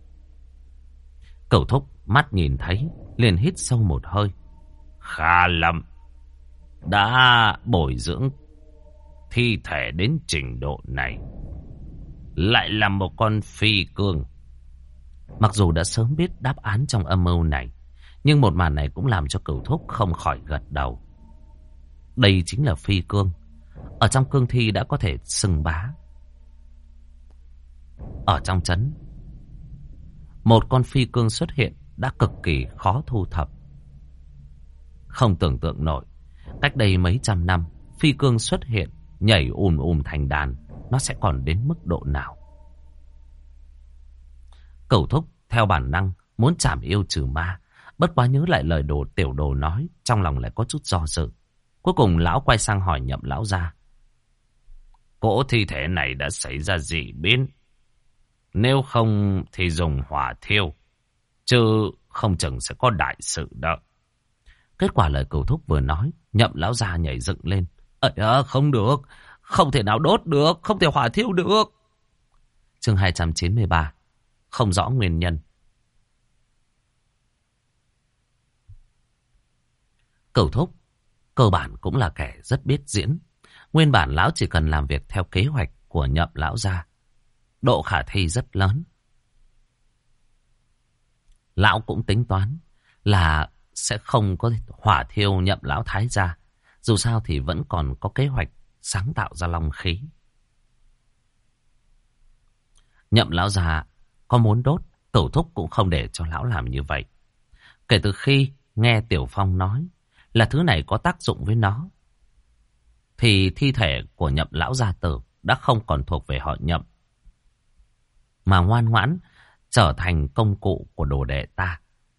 Cẩu Thúc mắt nhìn thấy, liền hít sâu một hơi. Khá lắm, đã bồi dưỡng thi thể đến trình độ này, lại là một con phi cương. Mặc dù đã sớm biết đáp án trong âm mưu này, nhưng một màn này cũng làm cho Cẩu Thúc không khỏi gật đầu. Đây chính là phi cương. Ở trong cương thi đã có thể xưng bá. Ở trong trấn, một con phi cương xuất hiện đã cực kỳ khó thu thập. Không tưởng tượng nổi, cách đây mấy trăm năm, phi cương xuất hiện, nhảy thành đàn, nó sẽ còn đến mức độ nào? Cẩu Thúc theo bản năng muốn trảm yêu trừ ma, bất quá nhớ lại lời tiểu đồ nói, trong lòng lại có chút do dự. Cuối cùng lão quay sang hỏi Nhậm lão gia. Cỗ thi thể này đã xảy ra dị biến. Nếu không thì dùng hỏa thiêu, chứ không chừng sẽ có đại sự đó. Kết quả lời Cẩu Thúc vừa nói, Nhậm lão gia nhảy dựng lên. Không được, không thể nào đốt được, không thể hỏa thiêu được. Chương 293, không rõ nguyên nhân. Cẩu Thúc cơ bản cũng là kẻ rất biết diễn. Nguyên bản lão chỉ cần làm việc theo kế hoạch của Nhậm lão gia, độ khả thi rất lớn. Lão cũng tính toán là sẽ không có hỏa thiêu Nhậm lão thái gia. Dù sao thì vẫn còn có kế hoạch sáng tạo ra long khí. Nhậm lão già có muốn đốt, Cẩu Thúc cũng không để cho lão làm như vậy. Kể từ khi nghe Tiểu Phong nói là thứ này có tác dụng với nó, thì thi thể của Nhậm lão gia tử đã không còn thuộc về họ Nhậm, mà ngoan ngoãn trở thành công cụ của đồ đệ ta.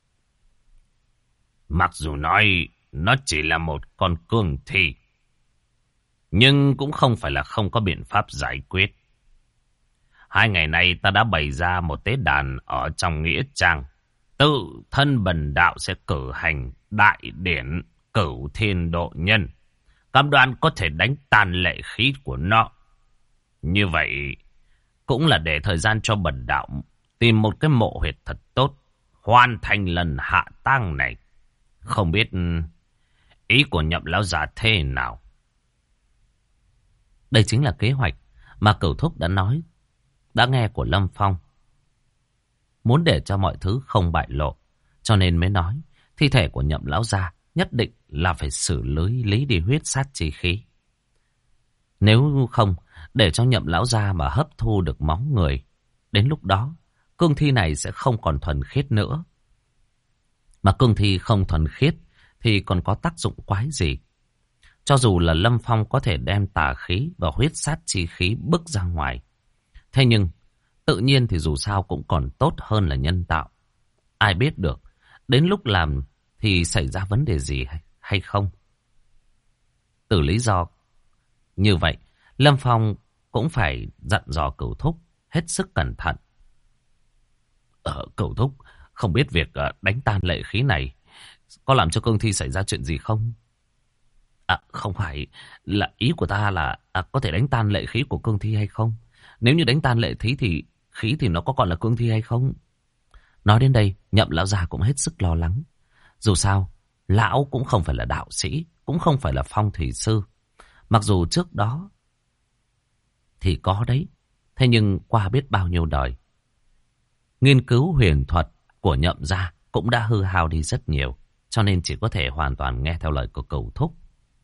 Mặc dù nói nó chỉ là một con cương thi, nhưng cũng không phải là không có biện pháp giải quyết. 2 ngày nay ta đã bày ra một tế đàn ở trong nghĩa trang. Tự thân bần đạo sẽ cử hành đại điển cửu thiên độ nhân, cam đoan có thể đánh tan lệ khí của nó. Như vậy cũng là để thời gian cho bần đạo tìm một cái mộ huyệt thật tốt, hoàn thành lần hạ tang này. Không biết ý của Nhậm lão già thế nào? Đây chính là kế hoạch mà Cửu Thúc đã nghe của Lâm Phong. Muốn để cho mọi thứ không bại lộ, cho nên mới nói thi thể của Nhậm lão gia nhất định là phải xử lý lấy đi huyết sát chi khí. Nếu không, để cho Nhậm lão gia mà hấp thu được máu người, đến lúc đó cương thi này sẽ không còn thuần khiết nữa. Mà cương thi không thuần khiết thì còn có tác dụng quái gì? Cho dù là Lâm Phong có thể đem tà khí và huyết sát chi khí bức ra ngoài, thế nhưng tự nhiên thì dù sao cũng còn tốt hơn là nhân tạo. Ai biết được đến lúc làm thì xảy ra vấn đề gì hay không? Từ lý do như vậy, Lâm Phong cũng phải dặn dò Cửu Thúc hết sức cẩn thận. Cửu Thúc, không biết việc đánh tan lệ khí này có làm cho cương thi xảy ra chuyện gì không? Không phải, là ý của ta là có thể đánh tan lệ khí của cương thi hay không? Nếu như đánh tan lệ khí thì nó có còn là cương thi hay không? Nói đến đây, Nhậm lão già cũng hết sức lo lắng. Dù sao, lão cũng không phải là đạo sĩ, cũng không phải là phong thủy sư. Mặc dù trước đó thì có đấy, thế nhưng qua biết bao nhiêu đời, nghiên cứu huyền thuật của Nhậm gia cũng đã hư hao đi rất nhiều, cho nên chỉ có thể hoàn toàn nghe theo lời của Cửu Thúc.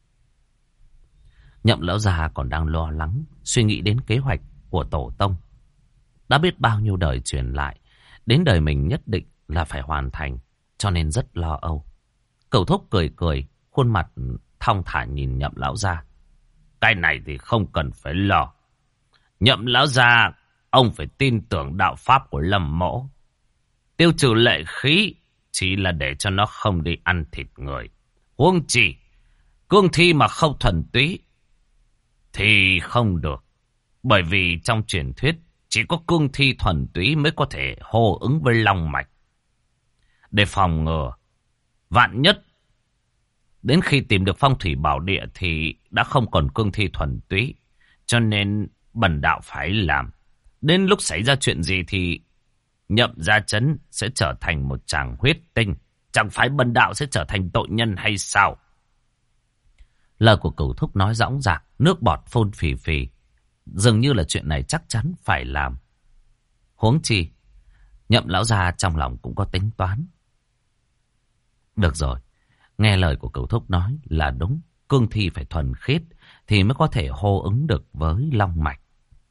Nhậm lão già còn đang lo lắng, suy nghĩ đến kế hoạch của tổ tông. Đã biết bao nhiêu đời truyền lại, đến đời mình nhất định là phải hoàn thành, cho nên rất lo âu. Cửu Thúc cười cười, khuôn mặt thong thả nhìn Nhậm lão già. Cái này thì không cần phải lo. Nhậm lão già, ông phải tin tưởng đạo pháp của Lâm mỗ. Tiêu trừ lệ khí chỉ là để cho nó không đi ăn thịt người. Huống chi cương thi mà không thuần túy thì không được. Bởi vì trong truyền thuyết chỉ có cương thi thuần túy mới có thể hô ứng với long mạch. Để phòng ngừa vạn nhất đến khi tìm được phong thủy bảo địa thì đã không còn cương thi thuần túy. Cho nên bần đạo phải làm. Đến lúc xảy ra chuyện gì thì Nhậm gia trấn sẽ trở thành một tràng huyết tinh. Chẳng phải bần đạo sẽ trở thành tội nhân hay sao? Lời của Cửu Thúc nói dõng dạc, nước bọt phun phì phì. Dường như là chuyện này chắc chắn phải làm. Huống chi, Nhậm lão già trong lòng cũng có tính toán. Được rồi, nghe lời của Cửu Thúc nói là đúng. Cương thi phải thuần khiết thì mới có thể hô ứng được với long mạch.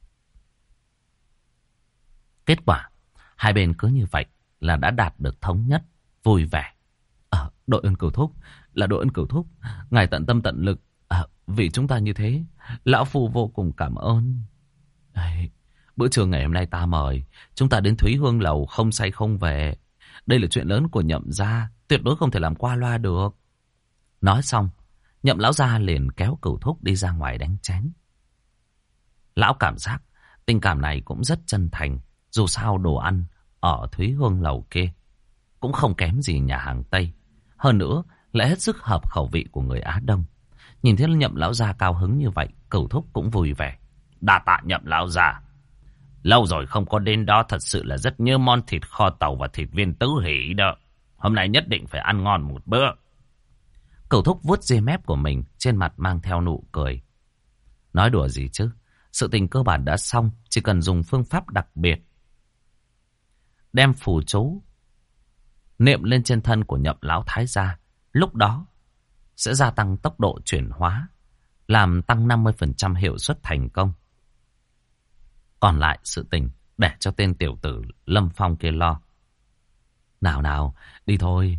Kết quả, hai bên cứ như vậy là đã đạt được thống nhất, vui vẻ. Đội ơn Cửu Thúc, là đội ơn Cửu Thúc. Ngài tận tâm tận lực vì chúng ta như thế. Lão Phu vô cùng cảm ơn. Bữa trưa ngày hôm nay ta mời chúng ta đến Thúy Hương Lầu không say không về. Đây là chuyện lớn của Nhậm gia, tuyệt đối không thể làm qua loa được. Nói xong, Nhậm lão gia liền kéo Cửu Thúc đi ra ngoài đánh chén. Lão cảm giác tình cảm này cũng rất chân thành. Dù sao đồ ăn ở Thúy Hương Lầu kia cũng không kém gì nhà hàng Tây. Hơn nữa lại hết sức hợp khẩu vị của người Á Đông. Nhìn thấy Nhậm lão gia cao hứng như vậy, Cửu Thúc cũng vui vẻ. Đa tạ Nhậm lão gia. Lâu rồi không có đến đó, thật sự là rất nhớ món thịt kho tàu và thịt viên tứ hỷ đó. Hôm nay nhất định phải ăn ngon một bữa. Cửu Thúc vuốt ria mép của mình, trên mặt mang theo nụ cười. Nói đùa gì chứ, sự tình cơ bản đã xong, chỉ cần dùng phương pháp đặc biệt. Đem phù chú niệm lên trên thân của Nhậm lão thái gia, lúc đó sẽ gia tăng tốc độ chuyển hóa, làm tăng 50% hiệu suất thành công. Còn lại sự tình để cho tên tiểu tử Lâm Phong kia lo. Nào nào, đi thôi.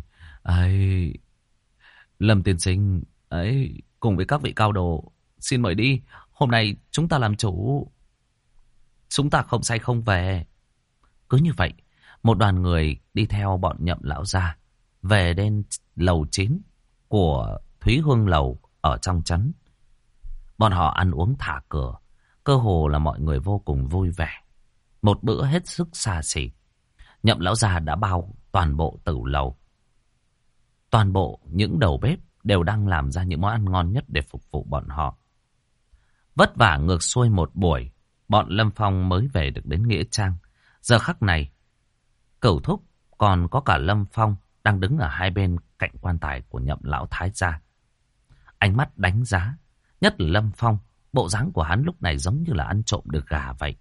Lâm tiên sinh, cùng với các vị cao đồ, xin mời đi. Hôm nay chúng ta làm chủ. Chúng ta không say không về. Cứ như vậy Một đoàn người đi theo bọn Nhậm lão gia về đến lầu 9 của Thúy Hương lầu ở trong trấn. Bọn họ ăn uống thả cửa, cơ hồ là mọi người vô cùng vui vẻ. Một bữa hết sức xa xỉ. Nhậm lão gia đã bao toàn bộ tử lầu. Toàn bộ những đầu bếp đều đang làm ra những món ăn ngon nhất để phục vụ bọn họ. Vất vả ngược xuôi một buổi, bọn Lâm Phong mới về được đến Nghĩa Trang. Giờ khắc này, Cửu Thúc còn có cả Lâm Phong đang đứng ở hai bên cạnh quan tài của Nhậm lão thái gia. Ánh mắt đánh giá, nhất là Lâm Phong, bộ dáng của hắn lúc này giống như là ăn trộm được gà vậy.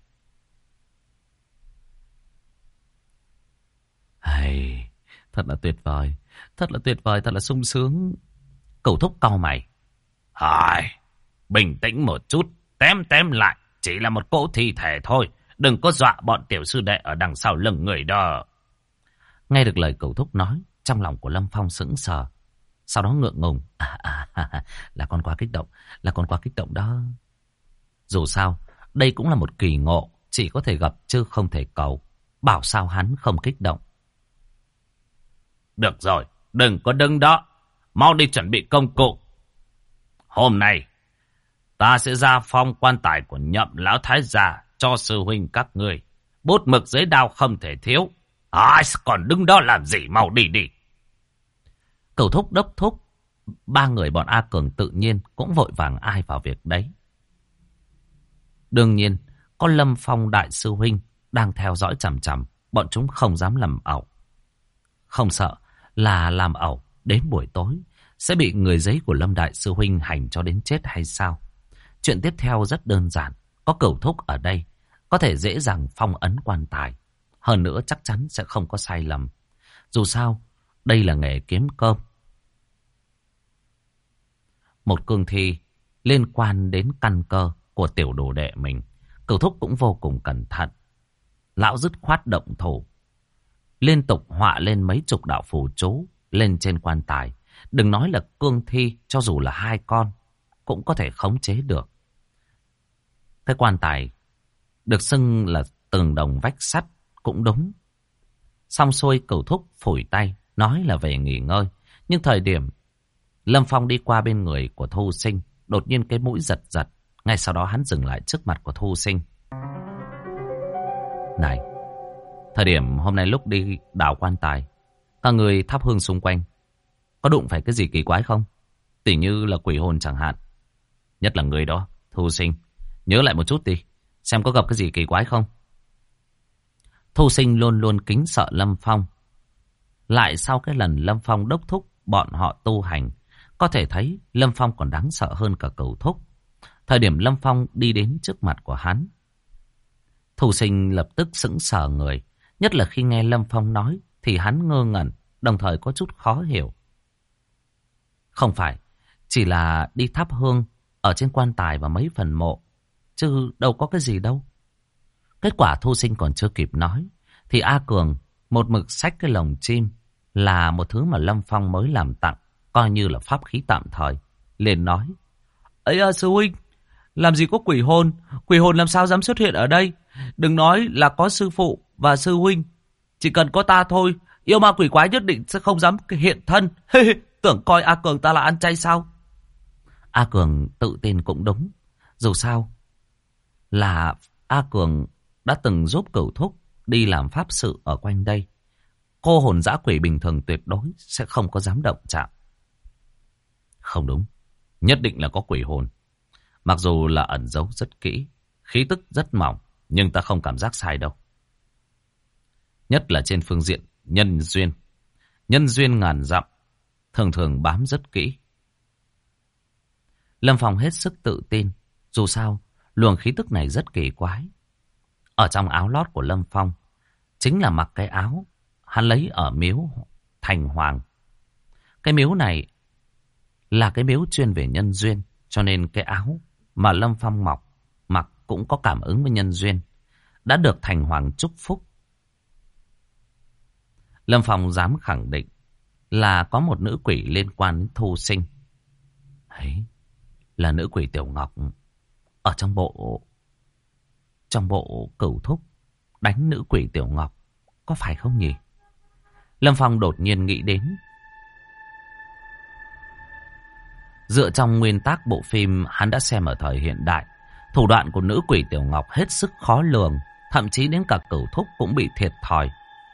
Hay, thật là tuyệt vời, thật là tuyệt vời, thật là sung sướng. Cửu Thúc cau mày. Hài, bình tĩnh một chút, tém lại, chỉ là một cỗ thi thể thôi, đừng có dọa bọn tiểu sư đệ ở đằng sau lưng người đó. Nghe được lời Cửu Thúc nói, trong lòng của Lâm Phong sững sờ. Sau đó ngượng ngùng. Là con quá kích động, là con quá kích động đó. Dù sao, đây cũng là một kỳ ngộ, chỉ có thể gặp chứ không thể cầu. Bảo sao hắn không kích động. Được rồi, đừng có đứng đó, mau đi chuẩn bị công cụ. Hôm nay, ta sẽ ra phong quan tài của Nhậm lão thái gia cho sư huynh các ngươi. Bút mực giấy đao không thể thiếu. Ai còn đứng đó làm gì, mau đi đi. Cửu Thúc đốc thúc, ba người bọn A Cường tự nhiên cũng vội vàng ai vào việc đấy. Đương nhiên, có Lâm Phong đại sư huynh đang theo dõi chằm chằm, bọn chúng không dám làm ẩu. Không sợ là làm ẩu đến buổi tối sẽ bị người giấy của Lâm đại sư huynh hành cho đến chết hay sao? Chuyện tiếp theo rất đơn giản, có Cửu Thúc ở đây, có thể dễ dàng phong ấn quan tài. Hơn nữa chắc chắn sẽ không có sai lầm. Dù sao, đây là nghề kiếm cơm. Một cương thi liên quan đến căn cơ của tiểu đồ đệ mình. Cửu Thúc cũng vô cùng cẩn thận. Lão dứt khoát động thủ, liên tục họa lên mấy chục đạo phù chú lên trên quan tài. Đừng nói là cương thi, cho dù là 2 con cũng có thể khống chế được. Cái quan tài được xưng là tường đồng vách sắt cũng đúng. Xong xuôi, Cửu Thúc phủi tay nói là về nghỉ ngơi. Nhưng thời điểm Lâm Phong đi qua bên người của Thu Sinh, đột nhiên cái mũi giật giật. Ngay sau đó hắn dừng lại trước mặt của Thu Sinh. Này, thời điểm hôm nay lúc đi đào quan tài, các người thắp hương xung quanh, có đụng phải cái gì kỳ quái không? Tỉ như là quỷ hồn chẳng hạn. Nhất là người đó, Thu Sinh, nhớ lại một chút đi, xem có gặp cái gì kỳ quái không. Thu Sinh luôn luôn kính sợ Lâm Phong. Lại sau cái lần Lâm Phong đốc thúc bọn họ tu hành, có thể thấy Lâm Phong còn đáng sợ hơn cả Cửu Thúc. Thời điểm Lâm Phong đi đến trước mặt của hắn, Thu Sinh lập tức sững sờ người. Nhất là khi nghe Lâm Phong nói thì hắn ngơ ngẩn, đồng thời có chút khó hiểu. Không phải chỉ là đi thắp hương ở trên quan tài và mấy phần mộ, chứ đâu có cái gì đâu. Kết quả Thu Sinh còn chưa kịp nói thì A Cường một mực xách cái lồng chim, là một thứ mà Lâm Phong mới làm tặng, coi như là pháp khí tạm thời, liền nói: ấy sư huynh, làm gì có quỷ hồn làm sao dám xuất hiện ở đây. Đừng nói là có sư phụ và sư huynh, chỉ cần có ta thôi, yêu ma quỷ quái nhất định sẽ không dám hiện thân. Tưởng coi A Cường ta là ăn chay sao? A Cường tự tin cũng đúng. Dù sao là A Cường đã từng giúp Cửu Thúc đi làm pháp sự ở quanh đây. Cô hồn dã quỷ bình thường tuyệt đối sẽ không có dám động chạm. Không đúng, nhất định là có quỷ hồn. Mặc dù là ẩn giấu rất kỹ, khí tức rất mỏng, nhưng ta không cảm giác sai đâu. Nhất là trên phương diện nhân duyên. Nhân duyên ngàn dặm, thường thường bám rất kỹ. Lâm Phong hết sức tự tin. Dù sao, luồng khí tức này rất kỳ quái. Ở trong áo lót của Lâm Phong, chính là mặc cái áo hắn lấy ở miếu Thành Hoàng. Cái miếu này là cái miếu chuyên về nhân duyên, cho nên cái áo mà Lâm Phong mặc cũng có cảm ứng với nhân duyên, đã được Thành Hoàng chúc phúc. Lâm Phong dám khẳng định là có một nữ quỷ liên quan đến Thu Sinh. Ấy là nữ quỷ Tiểu Ngọc. Ở trong bộ Cửu Thúc đánh nữ quỷ Tiểu Ngọc, có phải không nhỉ? Lâm Phong đột nhiên nghĩ đến. Dựa trong nguyên tắc bộ phim hắn đã xem ở thời hiện đại, thủ đoạn của nữ quỷ Tiểu Ngọc hết sức khó lường, thậm chí đến cả Cửu Thúc cũng bị thiệt thòi.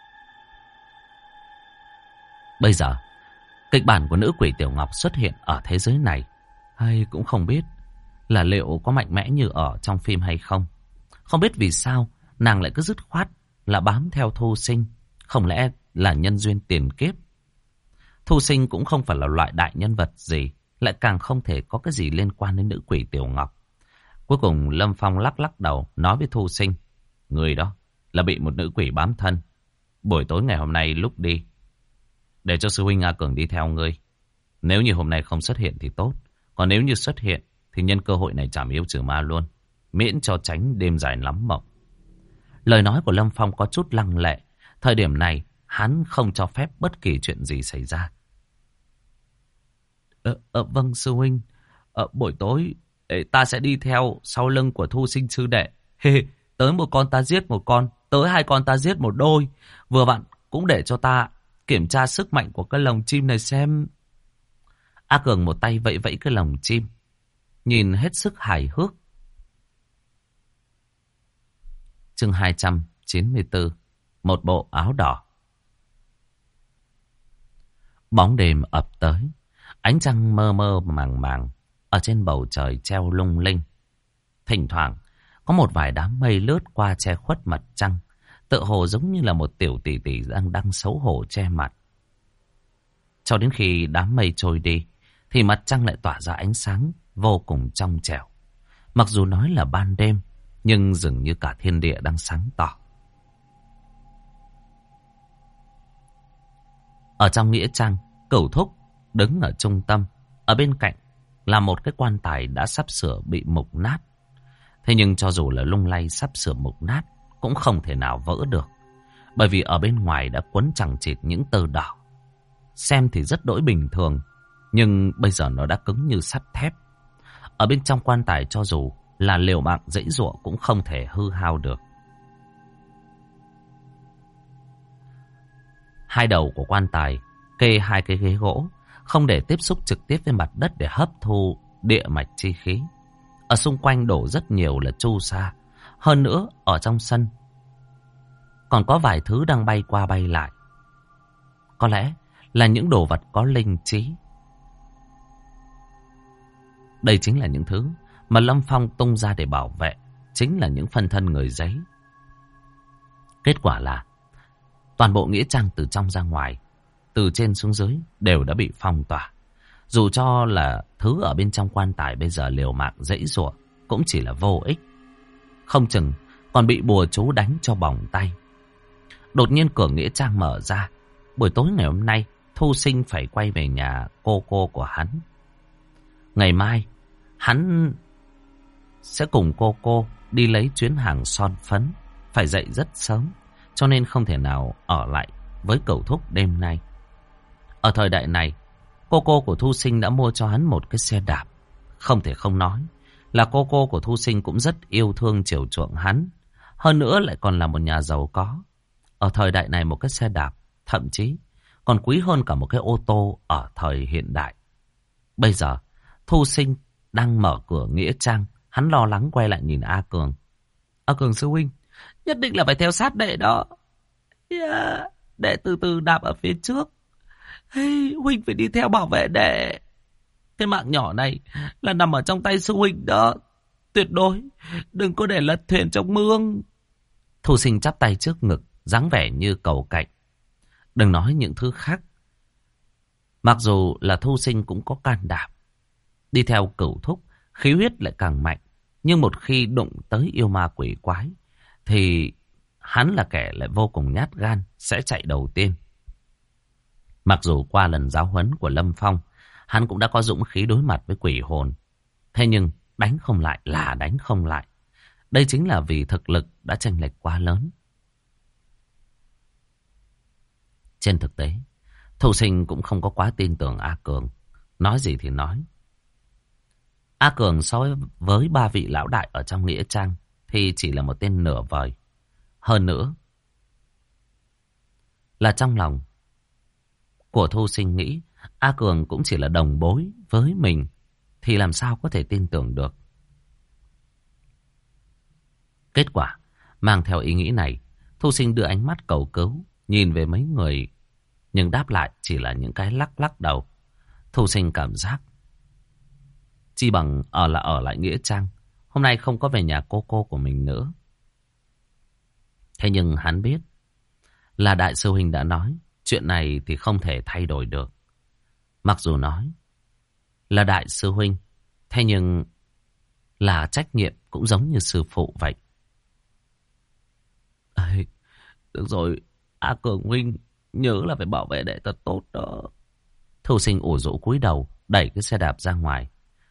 Bây giờ, kịch bản của nữ quỷ Tiểu Ngọc xuất hiện ở thế giới này, hay cũng không biết là liệu có mạnh mẽ như ở trong phim hay không. Không biết vì sao nàng lại cứ dứt khoát là bám theo Thu Sinh, không lẽ là nhân duyên tiền kiếp. Thu Sinh cũng không phải là loại đại nhân vật gì, lại càng không thể có cái gì liên quan đến nữ quỷ Tiểu Ngọc. Cuối cùng Lâm Phong lắc lắc đầu nói với Thu Sinh, người đó là bị một nữ quỷ bám thân. Buổi tối ngày hôm nay lúc đi, để cho sư huynh A Cường đi theo ngươi. Nếu như hôm nay không xuất hiện thì tốt, còn nếu như xuất hiện thì nhân cơ hội này trảm yêu trừ ma luôn, miễn cho tránh đêm dài lắm mộng. Lời nói của Lâm Phong có chút lăng lệ. Thời điểm này hắn không cho phép bất kỳ chuyện gì xảy ra. Vâng sư huynh, buổi tối ta sẽ đi theo sau lưng của Thu Sinh sư đệ. Tới một con ta giết một con, tới hai con ta giết một đôi. Vừa vặn cũng để cho ta kiểm tra sức mạnh của cái lồng chim này xem. A Cường một tay vẫy vẫy cái lồng chim, nhìn hết sức hài hước. Chương 294, một bộ áo đỏ. Bóng đêm ập tới, ánh trăng mơ mơ màng màng ở trên bầu trời treo lung linh. Thỉnh thoảng có một vài đám mây lướt qua che khuất mặt trăng, tựa hồ giống như là một tiểu tỷ tỷ đang xấu hổ che mặt. Cho đến khi đám mây trôi đi thì mặt trăng lại tỏa ra ánh sáng vô cùng trong trẻo. Mặc dù nói là ban đêm, nhưng dường như cả thiên địa đang sáng tỏ. Ở trong nghĩa trang, Cửu Thúc đứng ở trung tâm, ở bên cạnh là một cái quan tài đã sắp sửa bị mục nát. Thế nhưng cho dù là lung lay sắp sửa mục nát cũng không thể nào vỡ được, bởi vì ở bên ngoài đã quấn chằng chịt những tơ đỏ. Xem thì rất đỗi bình thường, nhưng bây giờ nó đã cứng như sắt thép. Ở bên trong quan tài cho dù là liều mạng giãy giụa cũng không thể hư hao được. Hai đầu của quan tài kê hai cái ghế gỗ, không để tiếp xúc trực tiếp với mặt đất để hấp thu địa mạch chi khí. Ở xung quanh đổ rất nhiều là chu sa. Hơn nữa ở trong sân còn có vài thứ đang bay qua bay lại. Có lẽ là những đồ vật có linh trí. Đây chính là những thứ mà Lâm Phong tung ra để bảo vệ, chính là những phân thân người giấy. Kết quả là toàn bộ nghĩa trang từ trong ra ngoài, từ trên xuống dưới đều đã bị phong tỏa. Dù cho là thứ ở bên trong quan tài bây giờ liều mạng giãy giụa cũng chỉ là vô ích, không chừng còn bị bùa chú đánh cho bỏng tay. Đột nhiên cửa nghĩa trang mở ra. Buổi tối ngày hôm nay Thu Sinh phải quay về nhà cô của hắn. Ngày mai hắn sẽ cùng cô đi lấy chuyến hàng son phấn, phải dậy rất sớm, cho nên không thể nào ở lại với Cửu Thúc đêm nay. Ở thời đại này, cô của Thu Sinh đã mua cho hắn một cái xe đạp. Không thể không nói là cô của Thu Sinh cũng rất yêu thương chiều chuộng hắn. Hơn nữa lại còn là một nhà giàu có. Ở thời đại này một cái xe đạp thậm chí còn quý hơn cả một cái ô tô ở thời hiện đại. Bây giờ Thu Sinh đang mở cửa nghĩa trang, hắn lo lắng quay lại nhìn A Cường. A Cường sư huynh, nhất định là phải theo sát đệ đó. Đệ từ từ đạp ở phía trước. Huynh phải đi theo bảo vệ đệ. Cái mạng nhỏ này là nằm ở trong tay sư huynh đó. Tuyệt đối đừng có để lật thuyền trong mương. Thu Sinh chắp tay trước ngực, dáng vẻ như cầu cạnh. Đừng nói những thứ khác. Mặc dù là Thu Sinh cũng có can đảm đi theo Cửu Thúc, khí huyết lại càng mạnh. Nhưng một khi đụng tới yêu ma quỷ quái thì hắn là kẻ lại vô cùng nhát gan, sẽ chạy đầu tiên. Mặc dù qua lần giáo huấn của Lâm Phong, hắn cũng đã có dũng khí đối mặt với quỷ hồn. Thế nhưng đánh không lại là đánh không lại. Đây chính là vì thực lực đã chênh lệch quá lớn. Trên thực tế, Thu Sinh cũng không có quá tin tưởng A Cường. Nói gì thì nói, A Cường so với ba vị lão đại ở trong nghĩa trang thì chỉ là một tên nửa vời. Hơn nữa, là trong lòng của Thu Sinh nghĩ A Cường cũng chỉ là đồng bối với mình, thì làm sao có thể tin tưởng được. Kết quả, mang theo ý nghĩ này, Thu Sinh đưa ánh mắt cầu cứu, nhìn về mấy người, nhưng đáp lại chỉ là những cái lắc lắc đầu. Thu Sinh cảm giác chi bằng ở lại Nghĩa Trang, hôm nay không có về nhà cô của mình nữa. Thế nhưng hắn biết là Đại sư huynh đã nói, chuyện này thì không thể thay đổi được. Mặc dù nói là Đại sư huynh, thế nhưng là trách nhiệm cũng giống như sư phụ vậy. Ê, được rồi, A Cường huynh nhớ là phải bảo vệ đệ thật tốt đó. Thu Sinh ủ rũ cúi đầu, đẩy cái xe đạp ra ngoài.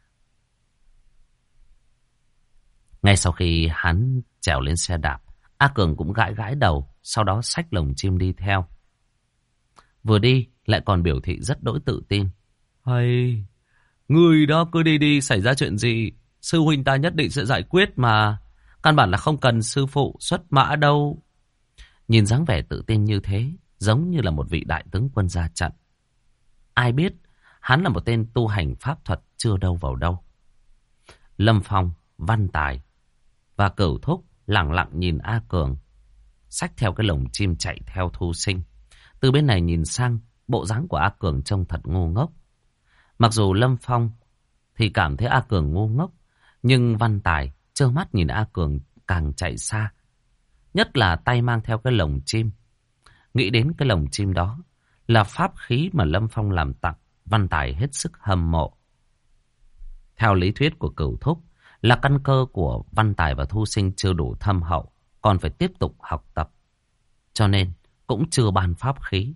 Ngay sau khi hắn trèo lên xe đạp, A Cường cũng gãi gãi đầu, sau đó xách lồng chim đi theo. Vừa đi lại còn biểu thị rất đỗi tự tin. Hay, người đó cứ đi đi, xảy ra chuyện gì sư huynh ta nhất định sẽ giải quyết mà. Căn bản là không cần sư phụ xuất mã đâu. Nhìn dáng vẻ tự tin như thế, giống như là một vị đại tướng quân ra trận. Ai biết hắn là một tên tu hành pháp thuật chưa đâu vào đâu. Lâm Phong, Văn Tài và Cửu Thúc lẳng lặng nhìn A Cường xách theo cái lồng chim chạy theo Thu Sinh. Từ bên này nhìn sang, bộ dáng của A Cường trông thật ngu ngốc. Mặc dù Lâm Phong thì cảm thấy A Cường ngu ngốc, nhưng Văn Tài trơ mắt nhìn A Cường càng chạy xa. Nhất là tay mang theo cái lồng chim. Nghĩ đến cái lồng chim đó là pháp khí mà Lâm Phong làm tặng, Văn Tài hết sức hâm mộ. Theo lý thuyết của Cửu Thúc, là căn cơ của Văn Tài và Thu Sinh chưa đủ thâm hậu, còn phải tiếp tục học tập. Cho nên cũng chưa ban pháp khí.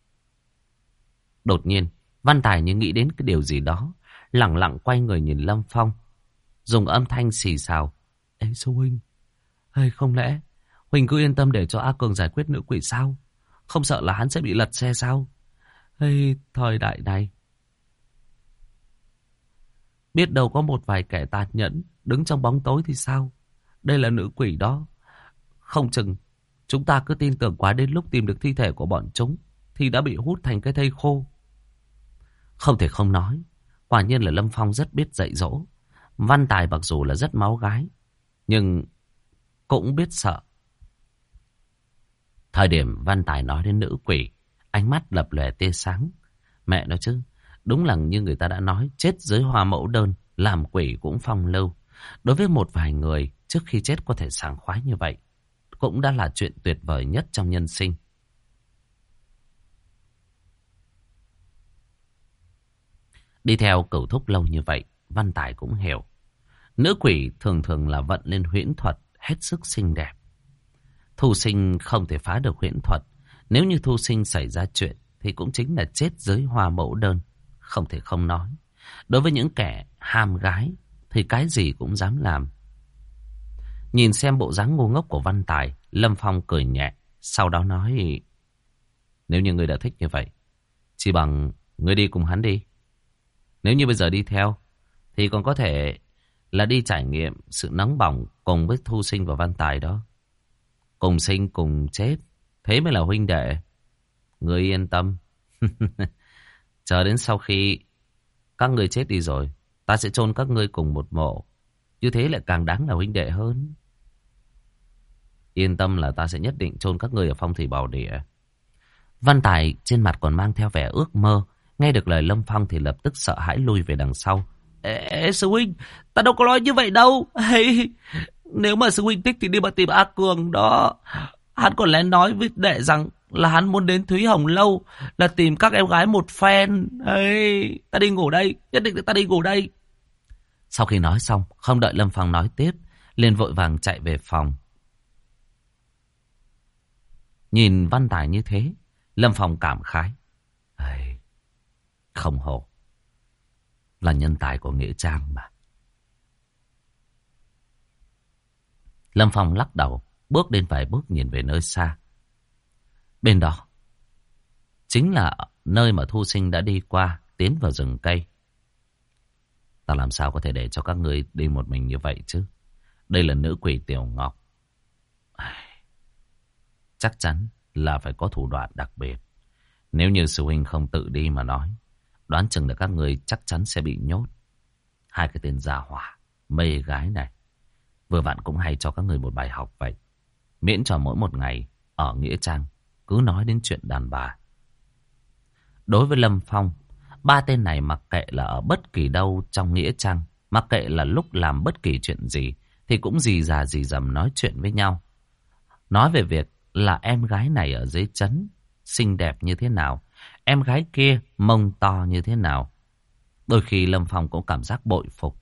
Đột nhiên, Văn Tài như nghĩ đến cái điều gì đó, lẳng lặng quay người nhìn Lâm Phong, dùng âm thanh xì xào. Ê sư huynh, hay không lẽ huynh cứ yên tâm để cho A Cường giải quyết nữ quỷ sao? Không sợ là hắn sẽ bị lật xe sao? Hay thời đại này, biết đâu có một vài kẻ tàn nhẫn đứng trong bóng tối thì sao? Đây là nữ quỷ đó. Không chừng chúng ta cứ tin tưởng quá, đến lúc tìm được thi thể của bọn chúng thì đã bị hút thành cái thây khô. Không thể không nói, quả nhiên là Lâm Phong rất biết dạy dỗ. Văn Tài mặc dù là rất máu gái, nhưng cũng biết sợ. Thời điểm Văn Tài nói đến nữ quỷ, ánh mắt lập lòe tia sáng. Mẹ nói chứ, đúng là như người ta đã nói, chết dưới hoa mẫu đơn, làm quỷ cũng phong lưu. Đối với một vài người, trước khi chết có thể sảng khoái như vậy, cũng đã là chuyện tuyệt vời nhất trong nhân sinh. Đi theo Cửu Thúc lâu như vậy, Văn Tài cũng hiểu. Nữ quỷ thường thường là vận lên huyễn thuật hết sức xinh đẹp. Thu Sinh không thể phá được huyễn thuật. Nếu như Thu Sinh xảy ra chuyện thì cũng chính là chết dưới hoa mẫu đơn. Không thể không nói, đối với những kẻ ham gái thì cái gì cũng dám làm. Nhìn xem bộ dáng ngu ngốc của Văn Tài, Lâm Phong cười nhẹ, sau đó nói: nếu như ngươi đã thích như vậy, chỉ bằng ngươi đi cùng hắn đi. Nếu như bây giờ đi theo thì còn có thể là đi trải nghiệm sự nóng bỏng cùng với Thu Sinh và Văn Tài đó. Cùng sinh cùng chết, thế mới là huynh đệ. Ngươi yên tâm. Chờ đến sau khi các ngươi chết đi rồi, ta sẽ chôn các ngươi cùng một mộ. Như thế lại càng đáng là huynh đệ hơn. Yên tâm là ta sẽ nhất định chôn các ngươi ở phong thủy bảo địa. Văn Tài trên mặt còn mang theo vẻ ước mơ. Nghe được lời Lâm Phong thì lập tức sợ hãi lui về đằng sau. Ê sư huynh, ta đâu có nói như vậy đâu. Hey, nếu mà sư huynh thích thì đi mà tìm A Cường đó. Hắn còn lén nói với đệ rằng là hắn muốn đến Thúy Hồng Lâu, là tìm các em gái một phen. Hey, ta đi ngủ đây, nhất định là ta đi ngủ đây. Sau khi nói xong, không đợi Lâm Phong nói tiếp, liền vội vàng chạy về phòng. Nhìn Văn Tài như thế, Lâm Phong cảm khái. Hey, không hổ là nhân tài của Nghĩa Trang mà. Lâm Phong lắc đầu, bước đến vài bước nhìn về nơi xa. Bên đó chính là nơi mà Thu Sinh đã đi qua, tiến vào rừng cây. Ta làm sao có thể để cho các ngươi đi một mình như vậy chứ? Đây là nữ quỷ Tiểu Ngọc. Chắc chắn là phải có thủ đoạn đặc biệt. Nếu như sư huynh không tự đi mà nói, đoán chừng là các người chắc chắn sẽ bị nhốt. Hai cái tên già hỏa, mê gái này, vừa vặn cũng hay cho các người một bài học vậy. Miễn cho mỗi một ngày ở Nghĩa Trang cứ nói đến chuyện đàn bà. Đối với Lâm Phong, ba tên này mặc kệ là ở bất kỳ đâu trong Nghĩa Trang, mặc kệ là lúc làm bất kỳ chuyện gì, thì cũng rì rà rì rầm nói chuyện với nhau. Nói về việc là em gái này ở dưới trấn xinh đẹp như thế nào, em gái kia mông to như thế nào. Đôi khi Lâm Phong cũng cảm giác bội phục.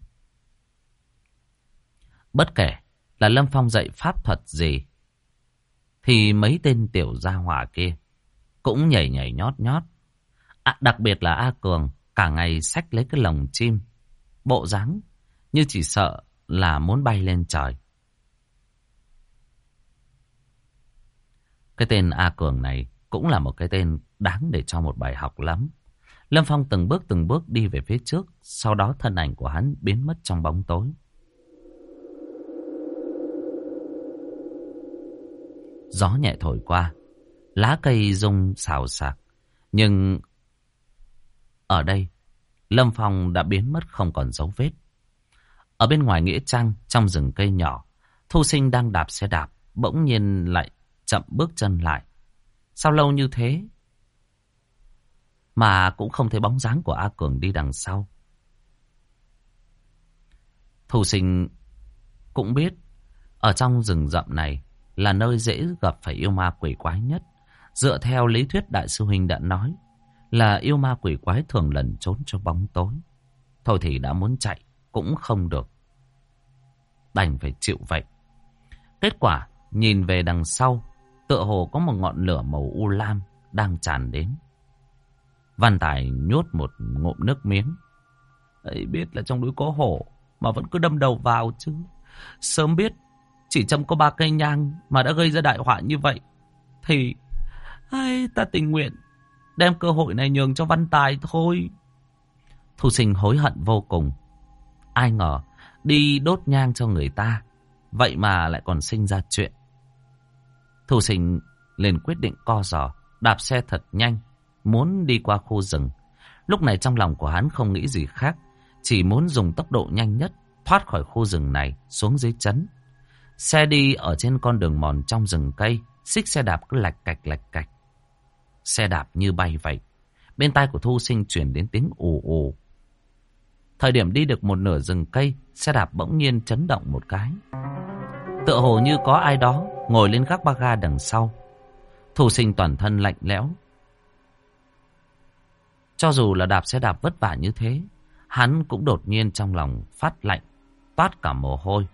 Bất kể là Lâm Phong dạy pháp thuật gì, thì mấy tên tiểu gia hỏa kia cũng nhảy nhảy nhót nhót. Đặc biệt là A Cường, cả ngày xách lấy cái lồng chim, bộ dáng như chỉ sợ là muốn bay lên trời. Cái tên A Cường này cũng là một cái tên đáng để cho một bài học lắm. Lâm Phong từng bước đi về phía trước, sau đó thân ảnh của hắn biến mất trong bóng tối. Gió nhẹ thổi qua, lá cây rung xào xạc. Nhưng ở đây, Lâm Phong đã biến mất không còn dấu vết. Ở bên ngoài nghĩa trang, trong rừng cây nhỏ, Thu Sinh đang đạp xe đạp, bỗng nhiên lại chậm bước chân lại. Sao lâu như thế mà cũng không thấy bóng dáng của A Cường đi đằng sau. Thu Sinh cũng biết ở trong rừng rậm này là nơi dễ gặp phải yêu ma quỷ quái nhất. Dựa theo lý thuyết đại sư huynh đã nói là yêu ma quỷ quái thường lẩn trốn trong bóng tối. Thôi thì đã muốn chạy cũng không được, đành phải chịu vậy. Kết quả nhìn về đằng sau, tựa hồ có một ngọn lửa màu u lam đang tràn đến. Văn Tài nhốt một ngụm nước miếng. Ấy, biết là trong núi có hổ mà vẫn cứ đâm đầu vào chứ. Sớm biết chỉ châm có 3 cây nhang mà đã gây ra đại họa như vậy, thì ta tình nguyện đem cơ hội này nhường cho Văn Tài thôi. Thu Sinh hối hận vô cùng. Ai ngờ đi đốt nhang cho người ta, vậy mà lại còn sinh ra chuyện. Thu Sinh liền quyết định co giò, đạp xe thật nhanh, muốn đi qua khu rừng. Lúc này trong lòng của hắn không nghĩ gì khác, chỉ muốn dùng tốc độ nhanh nhất thoát khỏi khu rừng này xuống dưới trấn. Xe đi ở trên con đường mòn trong rừng cây, xích xe đạp cứ lạch cạch. Xe đạp như bay vậy. Bên tai của Thu Sinh chuyển đến tiếng ù ù. Thời điểm đi được một nửa rừng cây, xe đạp bỗng nhiên chấn động một cái. Tựa hồ như có ai đó ngồi lên gác ba ga đằng sau. Thu Sinh toàn thân lạnh lẽo. Cho dù là đạp xe đạp vất vả như thế, hắn cũng đột nhiên trong lòng phát lạnh, toát cả mồ hôi.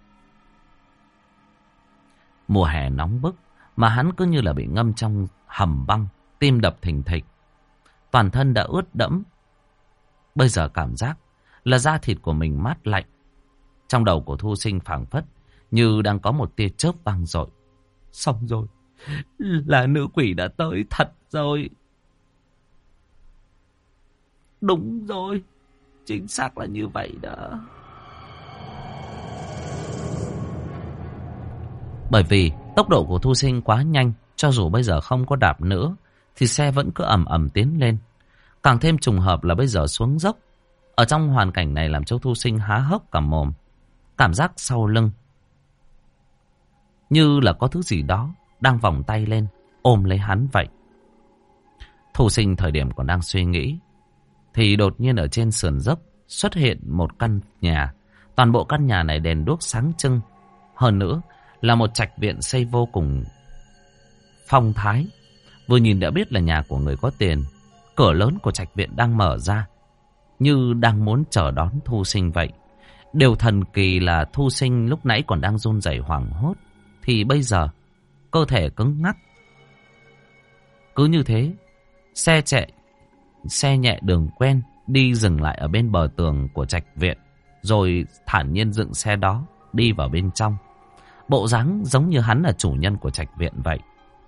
Mùa hè nóng bức mà hắn cứ như là bị ngâm trong hầm băng, tim đập thình thịch. Toàn thân đã ướt đẫm. Bây giờ cảm giác là da thịt của mình mát lạnh. Trong đầu của Thu Sinh phảng phất như đang có một tia chớp vang dội. Xong rồi, là nữ quỷ đã tới thật rồi. Đúng rồi, chính xác là như vậy đó. Bởi vì tốc độ của Thu Sinh quá nhanh, cho dù bây giờ không có đạp nữa thì xe vẫn cứ ầm ầm tiến lên. Càng thêm trùng hợp là bây giờ xuống dốc. Ở trong hoàn cảnh này làm cho Thu Sinh há hốc cả mồm. Cảm giác sau lưng như là có thứ gì đó đang vòng tay lên ôm lấy hắn vậy. Thu Sinh thời điểm còn đang suy nghĩ thì đột nhiên ở trên sườn dốc xuất hiện một căn nhà. Toàn bộ căn nhà này đèn đuốc sáng trưng. Hơn nữa là một trạch viện xây vô cùng phong thái. Vừa nhìn đã biết là nhà của người có tiền. Cửa lớn của trạch viện đang mở ra, như đang muốn chờ đón Thu Sinh vậy. Điều thần kỳ là Thu Sinh lúc nãy còn đang run rẩy hoảng hốt, thì bây giờ cơ thể cứng ngắc. Cứ như thế, xe nhẹ đường quen đi dừng lại ở bên bờ tường của trạch viện, rồi thản nhiên dựng xe đó đi vào bên trong. Bộ dáng giống như hắn là chủ nhân của trạch viện vậy.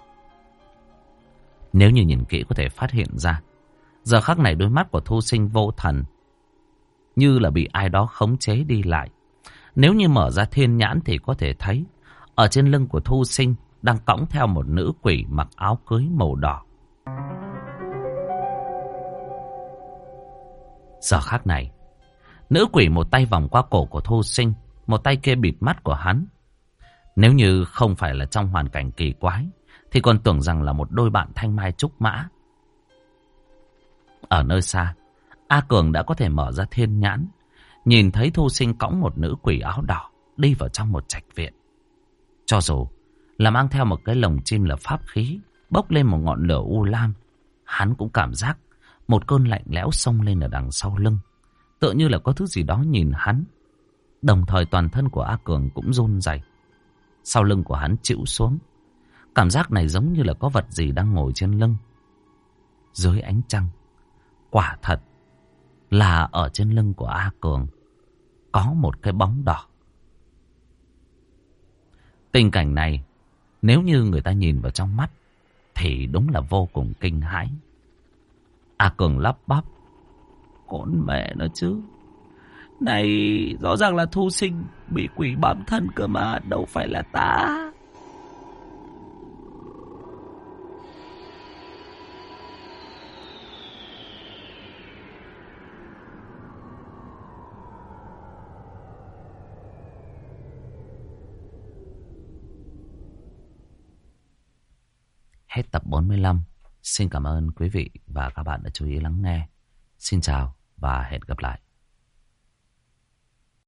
Nếu như nhìn kỹ có thể phát hiện ra, giờ khắc này đôi mắt của Thu Sinh vô thần, như là bị ai đó khống chế đi lại. Nếu như mở ra thiên nhãn thì có thể thấy ở trên lưng của Thu Sinh đang cõng theo một nữ quỷ mặc áo cưới màu đỏ. Giờ khắc này, nữ quỷ một tay vòng qua cổ của Thu Sinh, một tay kia bịt mắt của hắn. Nếu như không phải là trong hoàn cảnh kỳ quái, thì còn tưởng rằng là một đôi bạn thanh mai trúc mã. Ở nơi xa, A Cường đã có thể mở ra thiên nhãn, nhìn thấy Thu Sinh cõng một nữ quỷ áo đỏ đi vào trong một trạch viện. Cho dù là mang theo một cái lồng chim là pháp khí, bốc lên một ngọn lửa u lam, hắn cũng cảm giác một cơn lạnh lẽo xông lên ở đằng sau lưng, tựa như là có thứ gì đó nhìn hắn. Đồng thời toàn thân của A Cường cũng run rẩy, sau lưng của hắn chịu xuống. Cảm giác này giống như là có vật gì đang ngồi trên lưng. Dưới ánh trăng, quả thật là ở trên lưng của A Cường có một cái bóng đỏ. Tình cảnh này, nếu như người ta nhìn vào trong mắt thì đúng là vô cùng kinh hãi. A Cường lắp bắp: "Con mẹ nó chứ, này rõ ràng là Thu Sinh bị quỷ bám thân cơ mà, đâu phải là ta." Hết tập 45. Xin cảm ơn quý vị và các bạn đã chú ý lắng nghe. Xin chào và hẹn gặp lại.